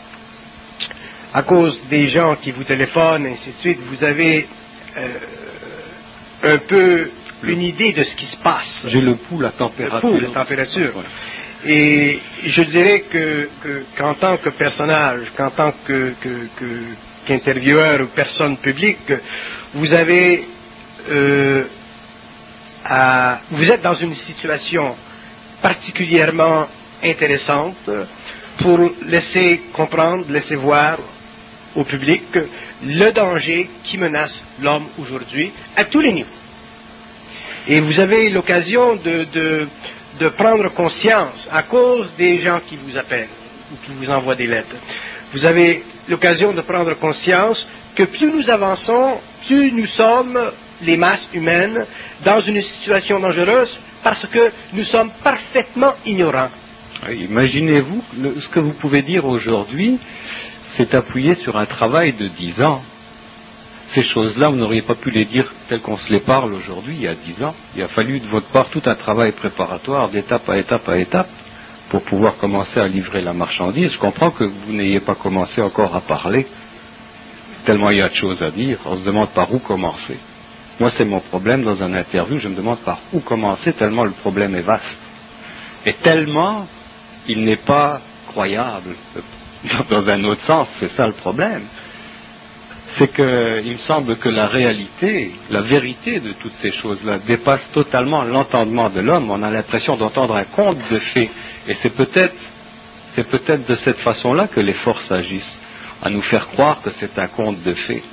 à cause des gens qui vous téléphonent, ainsi de suite, vous avez euh, un peu une idée de ce qui se passe. J'ai le pouls, la température. Le pouls, la température. Voilà. Et je dirais que, que, qu'en tant que personnage, qu'en tant que, que, que, qu'intervieweur ou personne publique, vous avez... Euh, à, vous êtes dans une situation particulièrement intéressante pour laisser comprendre, laisser voir au public le danger qui menace l'homme aujourd'hui à tous les niveaux. Et vous avez l'occasion de, de, de prendre conscience, à cause des gens qui vous appellent ou qui vous envoient des lettres, vous avez l'occasion de prendre conscience que plus nous avançons, plus nous sommes, les masses humaines, dans une situation dangereuse parce que nous sommes parfaitement ignorants. Imaginez-vous, le, ce que vous pouvez dire aujourd'hui, c'est appuyé sur un travail de dix ans. Ces choses-là, vous n'auriez pas pu les dire telles qu'on se les parle aujourd'hui, il y a dix ans. Il a fallu de votre part tout un travail préparatoire, d'étape à étape à étape, pour pouvoir commencer à livrer la marchandise. Je comprends que vous n'ayez pas commencé encore à parler, tellement il y a de choses à dire. On se demande par où commencer. Moi, c'est mon problème dans un interview, je me demande par où commencer, tellement le problème est vaste. Et tellement, il n'est pas croyable. Dans un autre sens, c'est ça le problème. C'est que, il me semble que la réalité, la vérité de toutes ces choses-là dépasse totalement l'entendement de l'homme. On a l'impression d'entendre un conte de fées. Et c'est peut-être, c'est peut-être de cette façon-là que les forces agissent, à nous faire croire que c'est un conte de fées.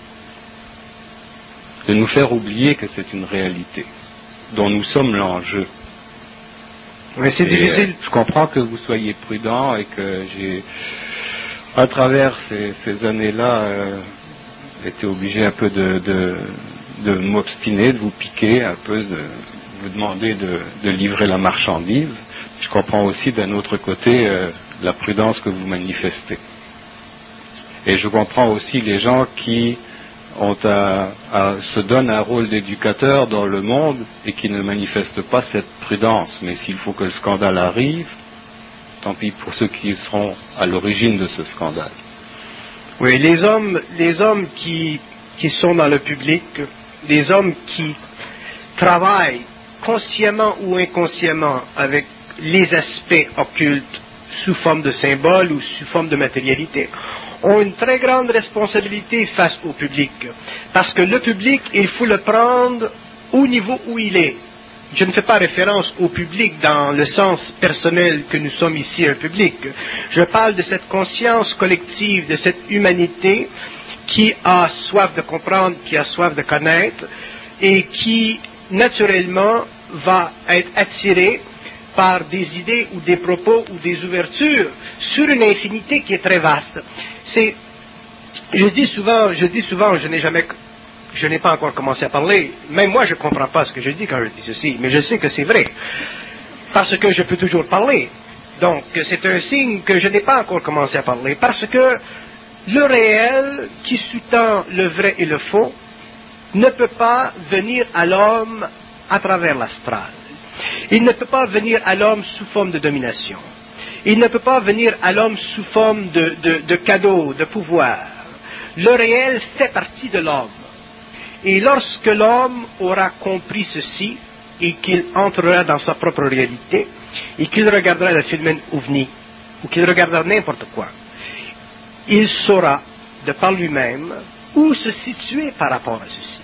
De nous faire oublier que c'est une réalité, dont nous sommes l'enjeu. Mais c'est et difficile. Euh, je comprends que vous soyez prudent et que j'ai, à travers ces, ces années-là, euh, été obligé un peu de, de, de m'obstiner, de vous piquer, un peu de vous demander de, de livrer la marchandise. Je comprends aussi d'un autre côté euh, la prudence que vous manifestez. Et je comprends aussi les gens qui ont à, à, se donnent un rôle d'éducateur dans le monde et qui ne manifestent pas cette prudence. Mais s'il faut que le scandale arrive, tant pis pour ceux qui seront à l'origine de ce scandale. Oui, les hommes, les hommes qui, qui sont dans le public, les hommes qui travaillent consciemment ou inconsciemment avec les aspects occultes, sous forme de symboles ou sous forme de matérialité, ont une très grande responsabilité face au public. Parce que le public, il faut le prendre au niveau où il est. Je ne fais pas référence au public dans le sens personnel que nous sommes ici un public. Je parle de cette conscience collective, de cette humanité qui a soif de comprendre, qui a soif de connaître et qui, naturellement, va être attirée par des idées ou des propos ou des ouvertures sur une infinité qui est très vaste. C'est, je dis souvent, je dis souvent, je n'ai jamais, je n'ai pas encore commencé à parler. Même moi, je ne comprends pas ce que je dis quand je dis ceci, mais je sais que c'est vrai, parce que je peux toujours parler. Donc, c'est un signe que je n'ai pas encore commencé à parler, parce que le réel qui sous-tend le vrai et le faux ne peut pas venir à l'homme à travers l'astral. Il ne peut pas venir à l'homme sous forme de domination. Il ne peut pas venir à l'homme sous forme de, de, de cadeau, de pouvoir. Le réel fait partie de l'homme. Et lorsque l'homme aura compris ceci, et qu'il entrera dans sa propre réalité, et qu'il regardera le phénomène ovni, ou qu'il regardera n'importe quoi, il saura, de par lui-même, où se situer par rapport à ceci.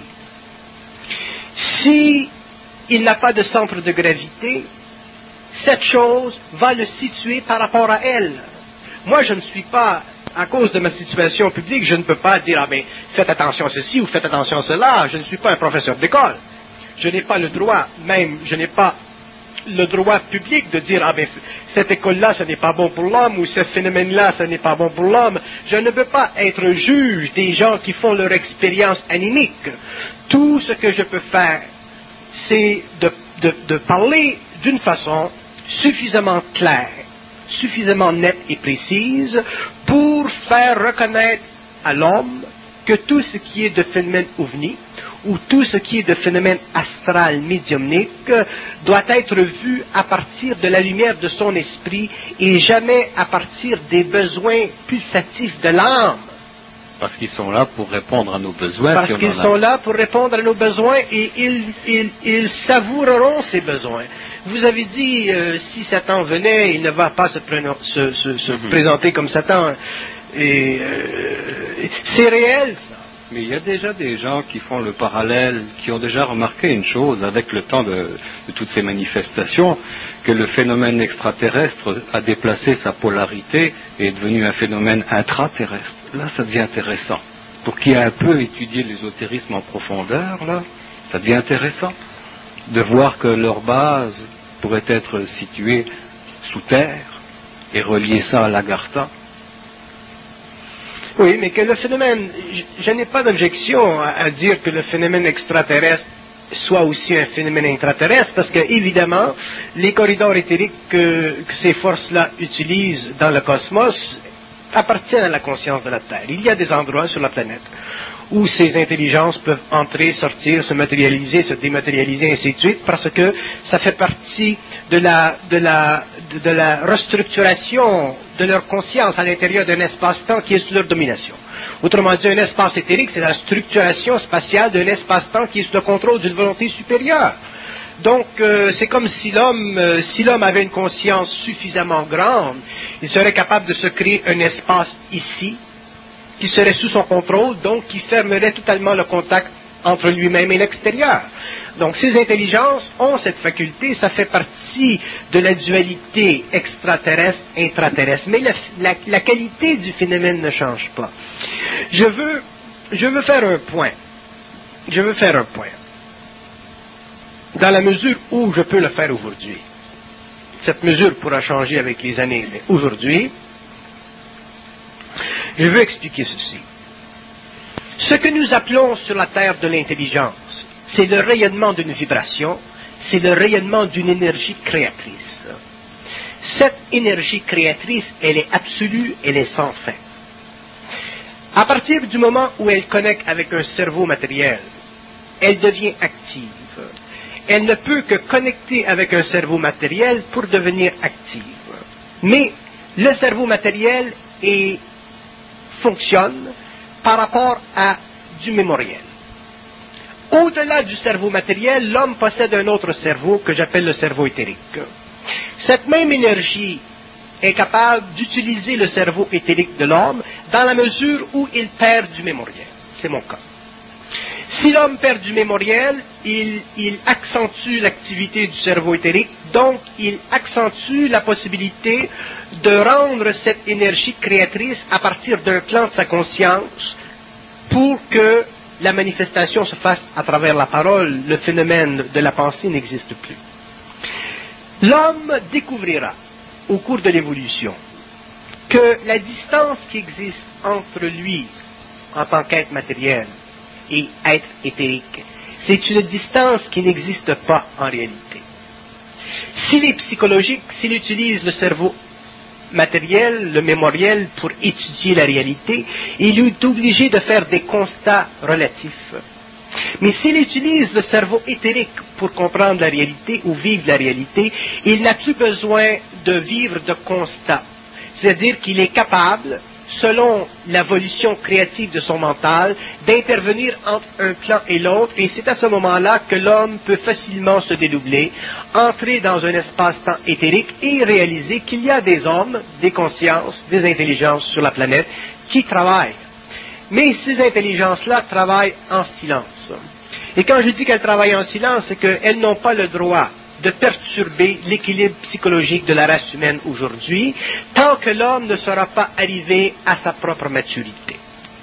Si il n'a pas de centre de gravité, cette chose va le situer par rapport à elle. Moi, je ne suis pas, à cause de ma situation publique, je ne peux pas dire, ah ben, faites attention à ceci ou faites attention à cela. Je ne suis pas un professeur d'école. Je n'ai pas le droit, même, je n'ai pas le droit public de dire, ah ben, cette école-là, ce n'est pas bon pour l'homme, ou ce phénomène-là, ce n'est pas bon pour l'homme. Je ne peux pas être juge des gens qui font leur expérience animique. Tout ce que je peux faire, c'est de, de, de parler d'une façon suffisamment claire, suffisamment nette et précise pour faire reconnaître à l'homme que tout ce qui est de phénomène ovni ou tout ce qui est de phénomène astral médiumnique doit être vu à partir de la lumière de son esprit et jamais à partir des besoins pulsatifs de l'âme. Parce qu'ils sont là pour répondre à nos besoins. Parce si qu'ils sont là pour répondre à nos besoins et ils, ils, ils savoureront ces besoins. Vous avez dit, euh, si Satan venait, il ne va pas se, préno- se, se, se mm-hmm. présenter comme Satan. Et euh, c'est réel, ça. Mais il y a déjà des gens qui font le parallèle, qui ont déjà remarqué une chose avec le temps de, de toutes ces manifestations, que le phénomène extraterrestre a déplacé sa polarité et est devenu un phénomène intraterrestre. Là, ça devient intéressant. Pour qui a un peu étudié l'ésotérisme en profondeur, là, ça devient intéressant de voir que leur base pourrait être située sous terre et relier ça à l'Agartha. Oui, mais que le phénomène, je, je n'ai pas d'objection à, à dire que le phénomène extraterrestre soit aussi un phénomène intraterrestre, parce que, évidemment, les corridors éthériques que, que ces forces-là utilisent dans le cosmos appartiennent à la conscience de la Terre. Il y a des endroits sur la planète où ces intelligences peuvent entrer, sortir, se matérialiser, se dématérialiser, ainsi de suite, parce que ça fait partie de la, de la, de, de la restructuration de leur conscience à l'intérieur d'un espace-temps qui est sous leur domination. Autrement dit, un espace éthérique, c'est la structuration spatiale d'un espace-temps qui est sous le contrôle d'une volonté supérieure. Donc, euh, c'est comme si l'homme, euh, si l'homme avait une conscience suffisamment grande, il serait capable de se créer un espace ici, qui serait sous son contrôle, donc qui fermerait totalement le contact entre lui-même et l'extérieur. Donc, ces intelligences ont cette faculté, ça fait partie de la dualité extraterrestre-intraterrestre, mais la, la, la qualité du phénomène ne change pas. Je veux, je veux faire un point. Je veux faire un point. Dans la mesure où je peux le faire aujourd'hui. Cette mesure pourra changer avec les années, mais aujourd'hui, je veux expliquer ceci. Ce que nous appelons sur la Terre de l'intelligence, c'est le rayonnement d'une vibration, c'est le rayonnement d'une énergie créatrice. Cette énergie créatrice, elle est absolue, elle est sans fin. À partir du moment où elle connecte avec un cerveau matériel, elle devient active. Elle ne peut que connecter avec un cerveau matériel pour devenir active. Mais le cerveau matériel est, fonctionne par rapport à du mémoriel. Au-delà du cerveau matériel, l'homme possède un autre cerveau que j'appelle le cerveau éthérique. Cette même énergie est capable d'utiliser le cerveau éthérique de l'homme dans la mesure où il perd du mémoriel. C'est mon cas. Si l'homme perd du mémoriel, il, il accentue l'activité du cerveau éthérique, donc il accentue la possibilité de rendre cette énergie créatrice à partir d'un plan de sa conscience pour que la manifestation se fasse à travers la parole. Le phénomène de la pensée n'existe plus. L'homme découvrira au cours de l'évolution que la distance qui existe entre lui en tant qu'être matériel et être éthérique, c'est une distance qui n'existe pas en réalité. S'il est psychologique, s'il utilise le cerveau matériel, le mémoriel pour étudier la réalité, il est obligé de faire des constats relatifs. Mais s'il utilise le cerveau éthérique pour comprendre la réalité ou vivre la réalité, il n'a plus besoin de vivre de constats. C'est-à-dire qu'il est capable, selon l'évolution créative de son mental, d'intervenir entre un plan et l'autre, et c'est à ce moment-là que l'homme peut facilement se dédoubler, entrer dans un espace-temps éthérique et réaliser qu'il y a des hommes, des consciences, des intelligences sur la planète qui travaillent. Mais ces intelligences-là travaillent en silence. Et quand je dis qu'elles travaillent en silence, c'est qu'elles n'ont pas le droit de perturber l'équilibre psychologique de la race humaine aujourd'hui, tant que l'homme ne sera pas arrivé à sa propre maturité.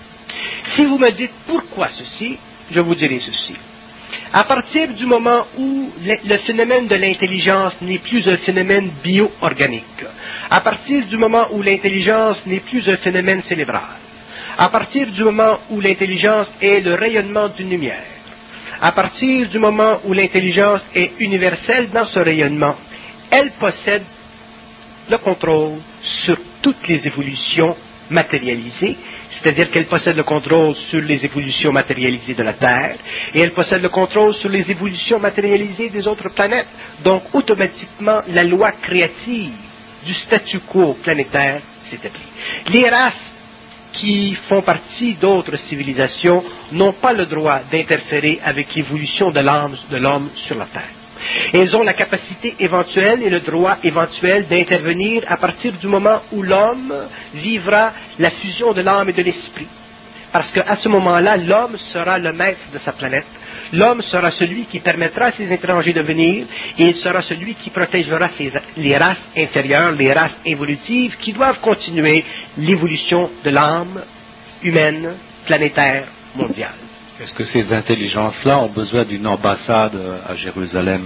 Si vous me dites pourquoi ceci, je vous dirai ceci. À partir du moment où le phénomène de l'intelligence n'est plus un phénomène bio-organique, à partir du moment où l'intelligence n'est plus un phénomène cérébral, à partir du moment où l'intelligence est le rayonnement d'une lumière, à partir du moment où l'intelligence est universelle dans ce rayonnement, elle possède le contrôle sur toutes les évolutions matérialisées, c'est-à-dire qu'elle possède le contrôle sur les évolutions matérialisées de la Terre, et elle possède le contrôle sur les évolutions matérialisées des autres planètes. Donc, automatiquement, la loi créative du statu quo planétaire s'établit. Les races qui font partie d'autres civilisations n'ont pas le droit d'interférer avec l'évolution de l'âme de l'homme sur la Terre. Elles ont la capacité éventuelle et le droit éventuel d'intervenir à partir du moment où l'homme vivra la fusion de l'âme et de l'esprit. Parce qu'à ce moment-là, l'homme sera le maître de sa planète. L'homme sera celui qui permettra à ses étrangers de venir, et il sera celui qui protégera ses, les races inférieures, les races évolutives, qui doivent continuer l'évolution de l'âme humaine, planétaire, mondiale. Est-ce que ces intelligences-là ont besoin d'une ambassade à Jérusalem?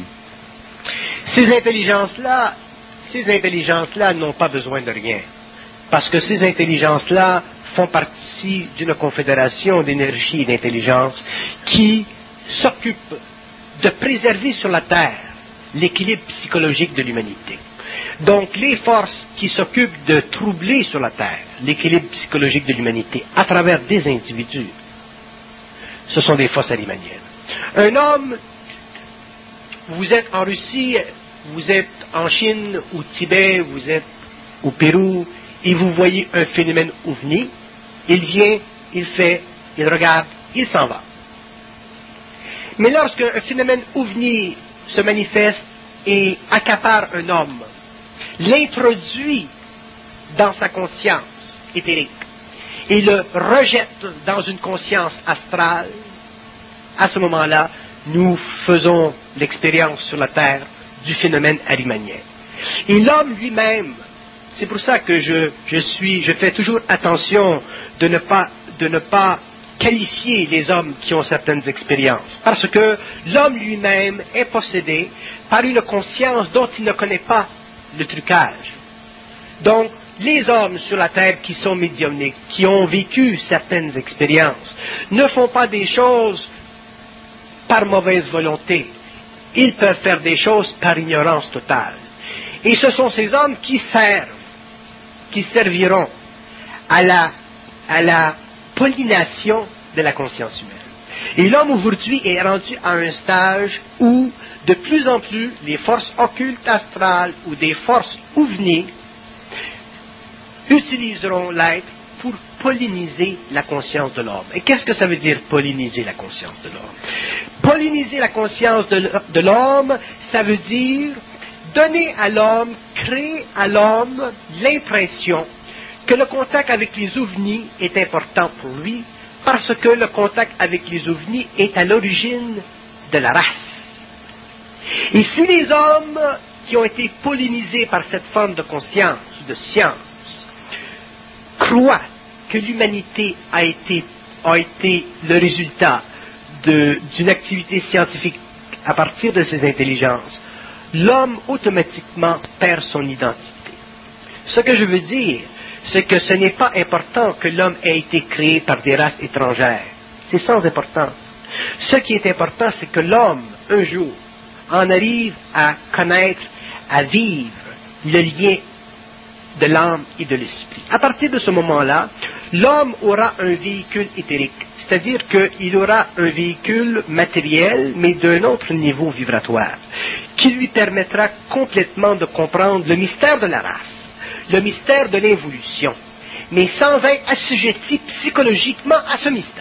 Ces intelligences-là, ces intelligences-là n'ont pas besoin de rien. Parce que ces intelligences-là font partie d'une confédération d'énergie et d'intelligence qui s'occupe de préserver sur la Terre l'équilibre psychologique de l'humanité. Donc, les forces qui s'occupent de troubler sur la Terre l'équilibre psychologique de l'humanité à travers des individus, ce sont des forces alimaniennes. Un homme, vous êtes en Russie, vous êtes en Chine, au Tibet, vous êtes au Pérou, et vous voyez un phénomène ovni, il vient, il fait, il regarde, il s'en va. Mais lorsque un phénomène ovni se manifeste et accapare un homme, l'introduit dans sa conscience éthérique et le rejette dans une conscience astrale, à ce moment-là, nous faisons l'expérience sur la Terre du phénomène arimanien. Et l'homme lui-même, c'est pour ça que je, je suis, je fais toujours attention de ne pas, de ne pas qualifier les hommes qui ont certaines expériences, parce que l'homme lui-même est possédé par une conscience dont il ne connaît pas le trucage. Donc, les hommes sur la Terre qui sont médiumniques, qui ont vécu certaines expériences, ne font pas des choses par mauvaise volonté. Ils peuvent faire des choses par ignorance totale. Et ce sont ces hommes qui servent, qui serviront à la, à la pollination de la conscience humaine. Et l'homme aujourd'hui est rendu à un stage où, de plus en plus, les forces occultes astrales ou des forces ovnis utiliseront l'être pour polliniser la conscience de l'homme. Et qu'est-ce que ça veut dire polliniser la conscience de l'homme? Polliniser la conscience de l'homme, ça veut dire donner à l'homme, créer à l'homme l'impression que le contact avec les ovnis est important pour lui, parce que le contact avec les ovnis est à l'origine de la race. Et si les hommes qui ont été pollinisés par cette forme de conscience, de science, croient que l'humanité a été, a été le résultat de, d'une activité scientifique à partir de ses intelligences, l'homme automatiquement perd son identité. Ce que je veux dire, c'est que ce n'est pas important que l'homme ait été créé par des races étrangères. C'est sans importance. Ce qui est important, c'est que l'homme, un jour, en arrive à connaître, à vivre le lien de l'âme et de l'esprit. À partir de ce moment-là, l'homme aura un véhicule éthérique, c'est-à-dire qu'il aura un véhicule matériel, mais d'un autre niveau vibratoire, qui lui permettra complètement de comprendre le mystère de la race, le mystère de l'évolution, mais sans être assujetti psychologiquement à ce mystère.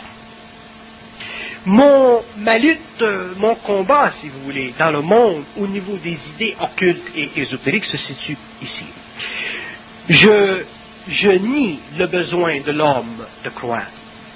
Mon, ma lutte, mon combat, si vous voulez, dans le monde, au niveau des idées occultes et ésotériques, se situe ici. Je, je nie le besoin de l'homme de croire.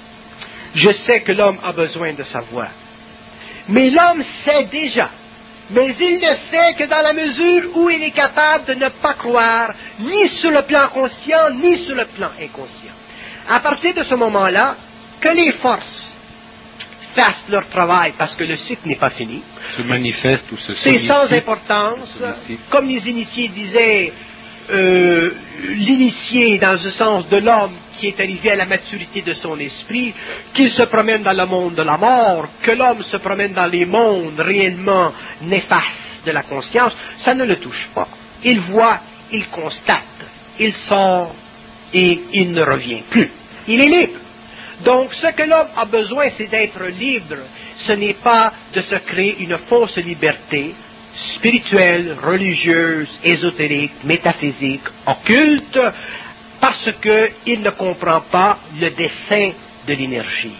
Je sais que l'homme a besoin de savoir. Mais l'homme sait déjà. Mais il ne sait que dans la mesure où il est capable de ne pas croire, ni sur le plan conscient, ni sur le plan inconscient. À partir de ce moment-là, que les forces fassent leur travail, parce que le cycle n'est pas fini. Se manifeste ou se C'est sans importance. Comme les initiés disaient, euh, l'initié dans le sens de l'homme qui est arrivé à la maturité de son esprit, qu'il se promène dans le monde de la mort, que l'homme se promène dans les mondes réellement néfastes de la conscience, ça ne le touche pas. Il voit, il constate, il sort et il ne revient plus. Il est libre. Donc, ce que l'homme a besoin, c'est d'être libre. Ce n'est pas de se créer une fausse liberté spirituelle, religieuse, ésotérique, métaphysique, occulte, parce qu'il ne comprend pas le dessein de l'énergie.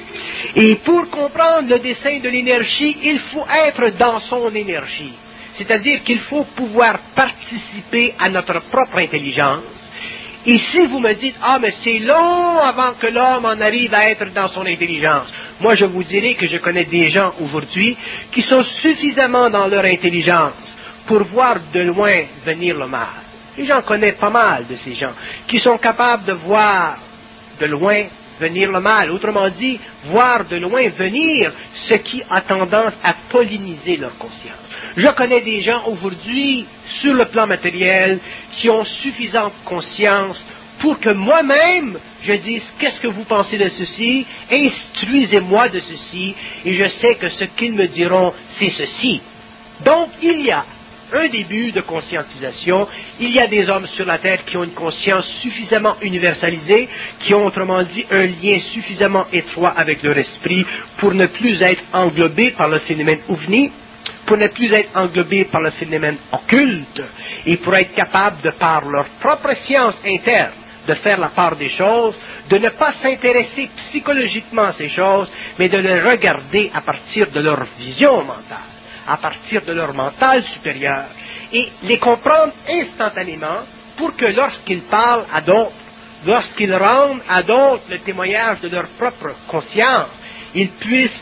Et pour comprendre le dessein de l'énergie, il faut être dans son énergie. C'est-à-dire qu'il faut pouvoir participer à notre propre intelligence. Et si vous me dites, ah, mais c'est long avant que l'homme en arrive à être dans son intelligence, moi je vous dirai que je connais des gens aujourd'hui qui sont suffisamment dans leur intelligence pour voir de loin venir le mal. Et j'en connais pas mal de ces gens qui sont capables de voir de loin venir le mal. Autrement dit, voir de loin venir ce qui a tendance à polliniser leur conscience. Je connais des gens aujourd'hui, sur le plan matériel, qui ont suffisante conscience pour que moi-même, je dise, qu'est-ce que vous pensez de ceci? Instruisez-moi de ceci, et je sais que ce qu'ils me diront, c'est ceci. Donc, il y a un début de conscientisation. Il y a des hommes sur la Terre qui ont une conscience suffisamment universalisée, qui ont, autrement dit, un lien suffisamment étroit avec leur esprit pour ne plus être englobés par le phénomène ovni, pour ne plus être englobés par le phénomène occulte, et pour être capables, de par leur propre science interne, de faire la part des choses, de ne pas s'intéresser psychologiquement à ces choses, mais de les regarder à partir de leur vision mentale, à partir de leur mental supérieur, et les comprendre instantanément pour que lorsqu'ils parlent à d'autres, lorsqu'ils rendent à d'autres le témoignage de leur propre conscience, ils puissent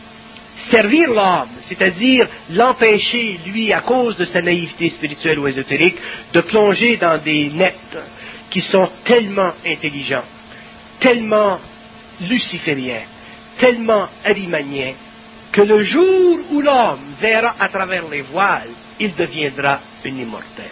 servir l'homme, c'est-à-dire l'empêcher, lui, à cause de sa naïveté spirituelle ou ésotérique, de plonger dans des nets qui sont tellement intelligents, tellement lucifériens, tellement arimaniens, que le jour où l'homme verra à travers les voiles, il deviendra un immortel.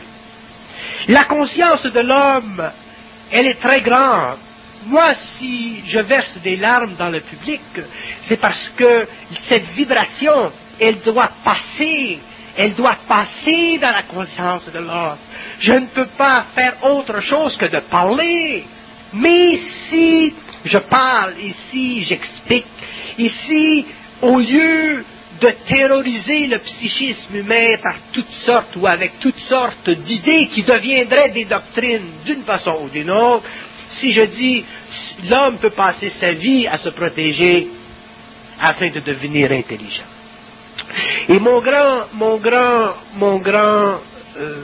La conscience de l'homme, elle est très grande. Moi, si je verse des larmes dans le public, c'est parce que cette vibration, elle doit passer, elle doit passer dans la conscience de l'homme. Je ne peux pas faire autre chose que de parler. Mais si je parle, ici j'explique, ici, au lieu de terroriser le psychisme humain par toutes sortes ou avec toutes sortes d'idées qui deviendraient des doctrines d'une façon ou d'une autre, si je dis l'homme peut passer sa vie à se protéger afin de devenir intelligent. Et mon grand, mon grand, mon grand euh,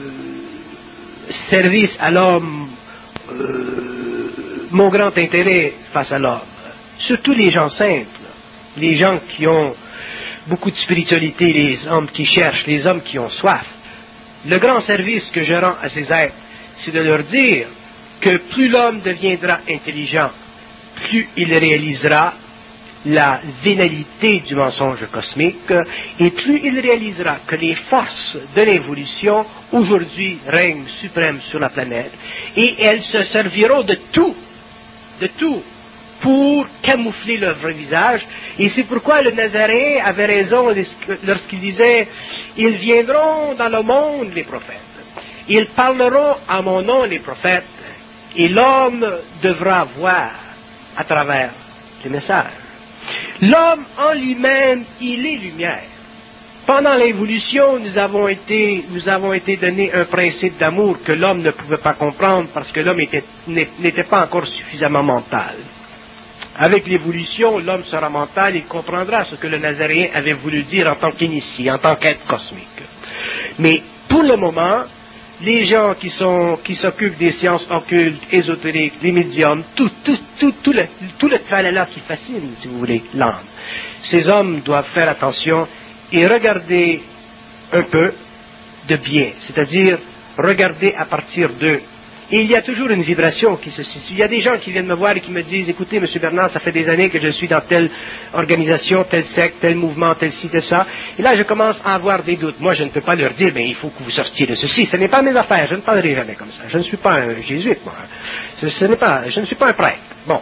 service à l'homme euh, mon grand intérêt face à l'homme. Surtout les gens simples, les gens qui ont beaucoup de spiritualité, les hommes qui cherchent, les hommes qui ont soif. Le grand service que je rends à ces êtres, c'est de leur dire que plus l'homme deviendra intelligent, plus il réalisera la vénalité du mensonge cosmique, et plus il réalisera que les forces de l'évolution aujourd'hui règnent suprêmes sur la planète, et elles se serviront de tout, de tout, pour camoufler leur vrai visage. Et c'est pourquoi le Nazaréen avait raison lorsqu'il disait « Ils viendront dans le monde, les prophètes. Ils parleront à mon nom, les prophètes. Et l'homme devra voir à travers les messages. » L'homme en lui-même, il est lumière. Pendant l'évolution, nous avons été, nous avons été donné un principe d'amour que l'homme ne pouvait pas comprendre parce que l'homme était, n'était pas encore suffisamment mental. Avec l'évolution, l'homme sera mental, il comprendra ce que le Nazaréen avait voulu dire en tant qu'initié, en tant qu'être cosmique. Mais pour le moment, les gens qui sont, qui s'occupent des sciences occultes, ésotériques, les médiums, tout, tout, tout, tout le, tout le tralala qui fascine, si vous voulez, l'âme. Ces hommes doivent faire attention et regarder un peu de bien, c'est-à-dire regarder à partir d'eux. Et il y a toujours une vibration qui se situe. Il y a des gens qui viennent me voir et qui me disent « Écoutez, M. Bernard, ça fait des années que je suis dans telle organisation, telle secte, tel mouvement, tel ci, tel ça. » Et là, je commence à avoir des doutes. Moi, je ne peux pas leur dire « Mais il faut que vous sortiez de ceci. » Ce n'est pas mes affaires. Je ne parlerai jamais comme ça. Je ne suis pas un jésuite, moi. Ce, ce n'est pas, je ne suis pas un prêtre. Bon.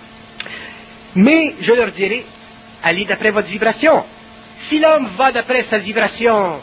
Mais je leur dirai « Allez d'après votre vibration. » Si l'homme va d'après sa vibration,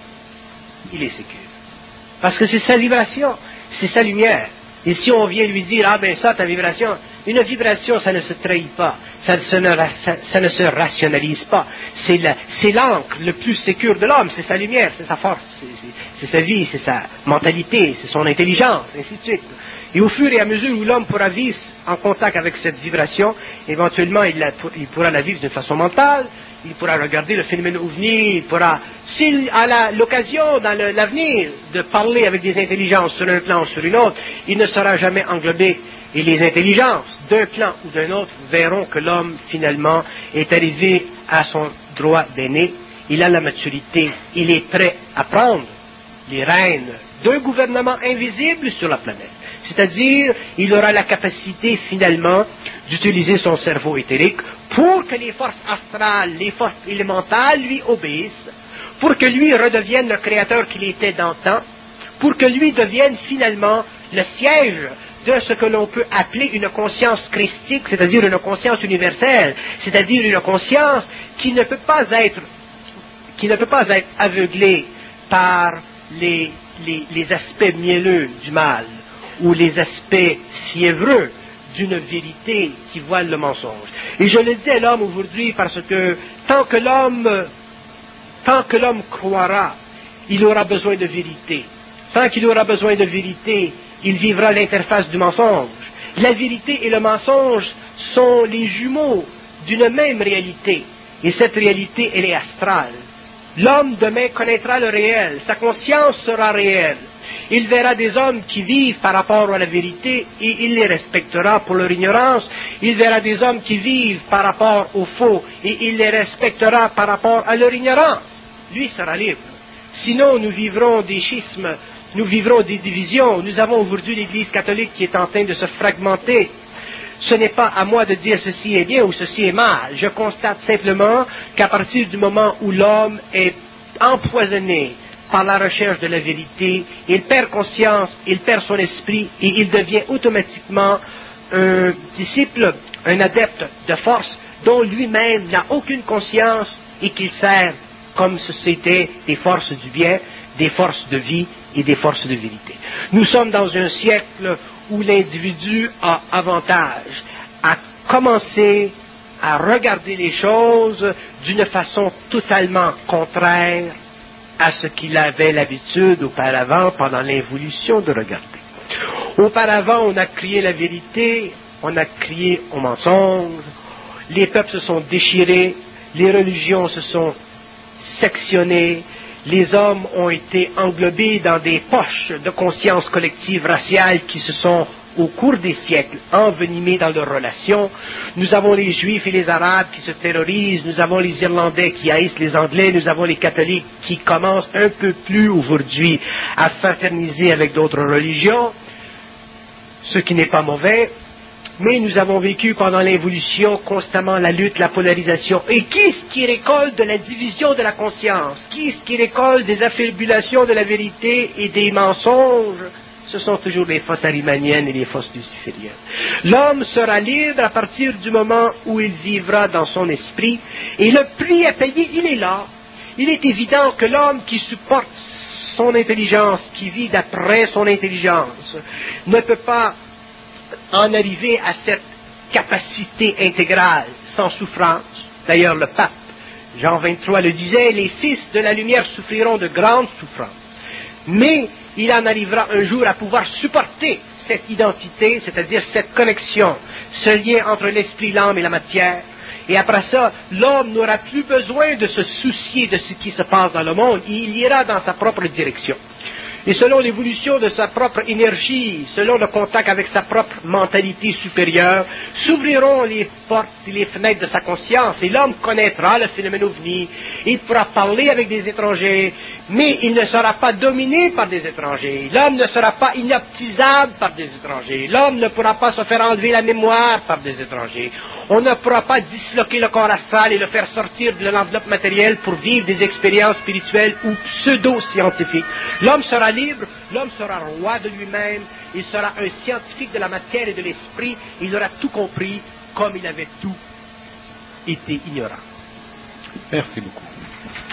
il est sécure. Parce que c'est sa vibration, c'est sa lumière. Et si on vient lui dire, ah ben ça, ta vibration, une vibration, ça ne se trahit pas, ça, ça, ne, ça, ça ne se rationalise pas. C'est, la, c'est l'encre le plus sécure de l'homme, c'est sa lumière, c'est sa force, c'est, c'est, c'est sa vie, c'est sa mentalité, c'est son intelligence, ainsi de suite. Et au fur et à mesure où l'homme pourra vivre en contact avec cette vibration, éventuellement il, la, il pourra la vivre d'une façon mentale, il pourra regarder le phénomène ovni, il pourra, s'il a la, l'occasion dans le, l'avenir de parler avec des intelligences sur un plan ou sur une autre, il ne sera jamais englobé. Et les intelligences d'un plan ou d'un autre verront que l'homme finalement est arrivé à son droit d'aîné, il a la maturité, il est prêt à prendre les rênes d'un gouvernement invisible sur la planète. C'est-à-dire, il aura la capacité finalement d'utiliser son cerveau éthérique pour que les forces astrales, les forces élémentales lui obéissent, pour que lui redevienne le créateur qu'il était d'antan, pour que lui devienne finalement le siège de ce que l'on peut appeler une conscience christique, c'est-à-dire une conscience universelle, c'est-à-dire une conscience qui ne peut pas être, qui ne peut pas être aveuglée par les, les, les aspects mielleux du mal, ou les aspects fiévreux d'une vérité qui voile le mensonge. Et je le dis à l'homme aujourd'hui parce que tant que l'homme, tant que l'homme croira, il aura besoin de vérité. Tant qu'il aura besoin de vérité, il vivra l'interface du mensonge. La vérité et le mensonge sont les jumeaux d'une même réalité. Et cette réalité, elle est astrale. L'homme demain connaîtra le réel, sa conscience sera réelle. Il verra des hommes qui vivent par rapport à la vérité et il les respectera pour leur ignorance. Il verra des hommes qui vivent par rapport au faux et il les respectera par rapport à leur ignorance. Lui sera libre. Sinon, nous vivrons des schismes, nous vivrons des divisions. Nous avons aujourd'hui l'Église catholique qui est en train de se fragmenter. Ce n'est pas à moi de dire ceci est bien ou ceci est mal. Je constate simplement qu'à partir du moment où l'homme est empoisonné par la recherche de la vérité, il perd conscience, il perd son esprit et il devient automatiquement un disciple, un adepte de force dont lui-même n'a aucune conscience et qu'il sert comme si c'était des forces du bien, des forces de vie et des forces de vérité. Nous sommes dans un siècle où l'individu a avantage à commencer à regarder les choses d'une façon totalement contraire à ce qu'il avait l'habitude auparavant pendant l'évolution de regarder. Auparavant, on a crié la vérité, on a crié au mensonge, les peuples se sont déchirés, les religions se sont sectionnées, les hommes ont été englobés dans des poches de conscience collective raciale qui se sont, au cours des siècles, envenimés dans leurs relations. Nous avons les Juifs et les Arabes qui se terrorisent, nous avons les Irlandais qui haïssent les Anglais, nous avons les catholiques qui commencent un peu plus aujourd'hui à fraterniser avec d'autres religions, ce qui n'est pas mauvais. Mais nous avons vécu pendant l'évolution constamment la lutte, la polarisation. Et qui est-ce qui récolte de la division de la conscience? Qui est-ce qui récolte des affabulations de la vérité et des mensonges? Ce sont toujours les fausses arimaniennes et les fausses lucifériennes. L'homme sera libre à partir du moment où il vivra dans son esprit. Et le prix à payer, il est là. Il est évident que l'homme qui supporte son intelligence, qui vit d'après son intelligence, ne peut pas en arriver à cette capacité intégrale sans souffrance. D'ailleurs, le pape Jean vingt-trois le disait, les fils de la lumière souffriront de grandes souffrances. Mais il en arrivera un jour à pouvoir supporter cette identité, c'est-à-dire cette connexion, ce lien entre l'esprit, l'âme et la matière. Et après ça, l'homme n'aura plus besoin de se soucier de ce qui se passe dans le monde, il ira dans sa propre direction. Et selon l'évolution de sa propre énergie, selon le contact avec sa propre mentalité supérieure, s'ouvriront les portes et les fenêtres de sa conscience et l'homme connaîtra le phénomène ovni, il pourra parler avec des étrangers, mais il ne sera pas dominé par des étrangers, l'homme ne sera pas inaptisable par des étrangers, l'homme ne pourra pas se faire enlever la mémoire par des étrangers, on ne pourra pas disloquer le corps astral et le faire sortir de l'enveloppe matérielle pour vivre des expériences spirituelles ou pseudo-scientifiques. L'homme sera libre, l'homme sera roi de lui-même, il sera un scientifique de la matière et de l'esprit, il aura tout compris comme il avait tout été ignorant. Merci beaucoup.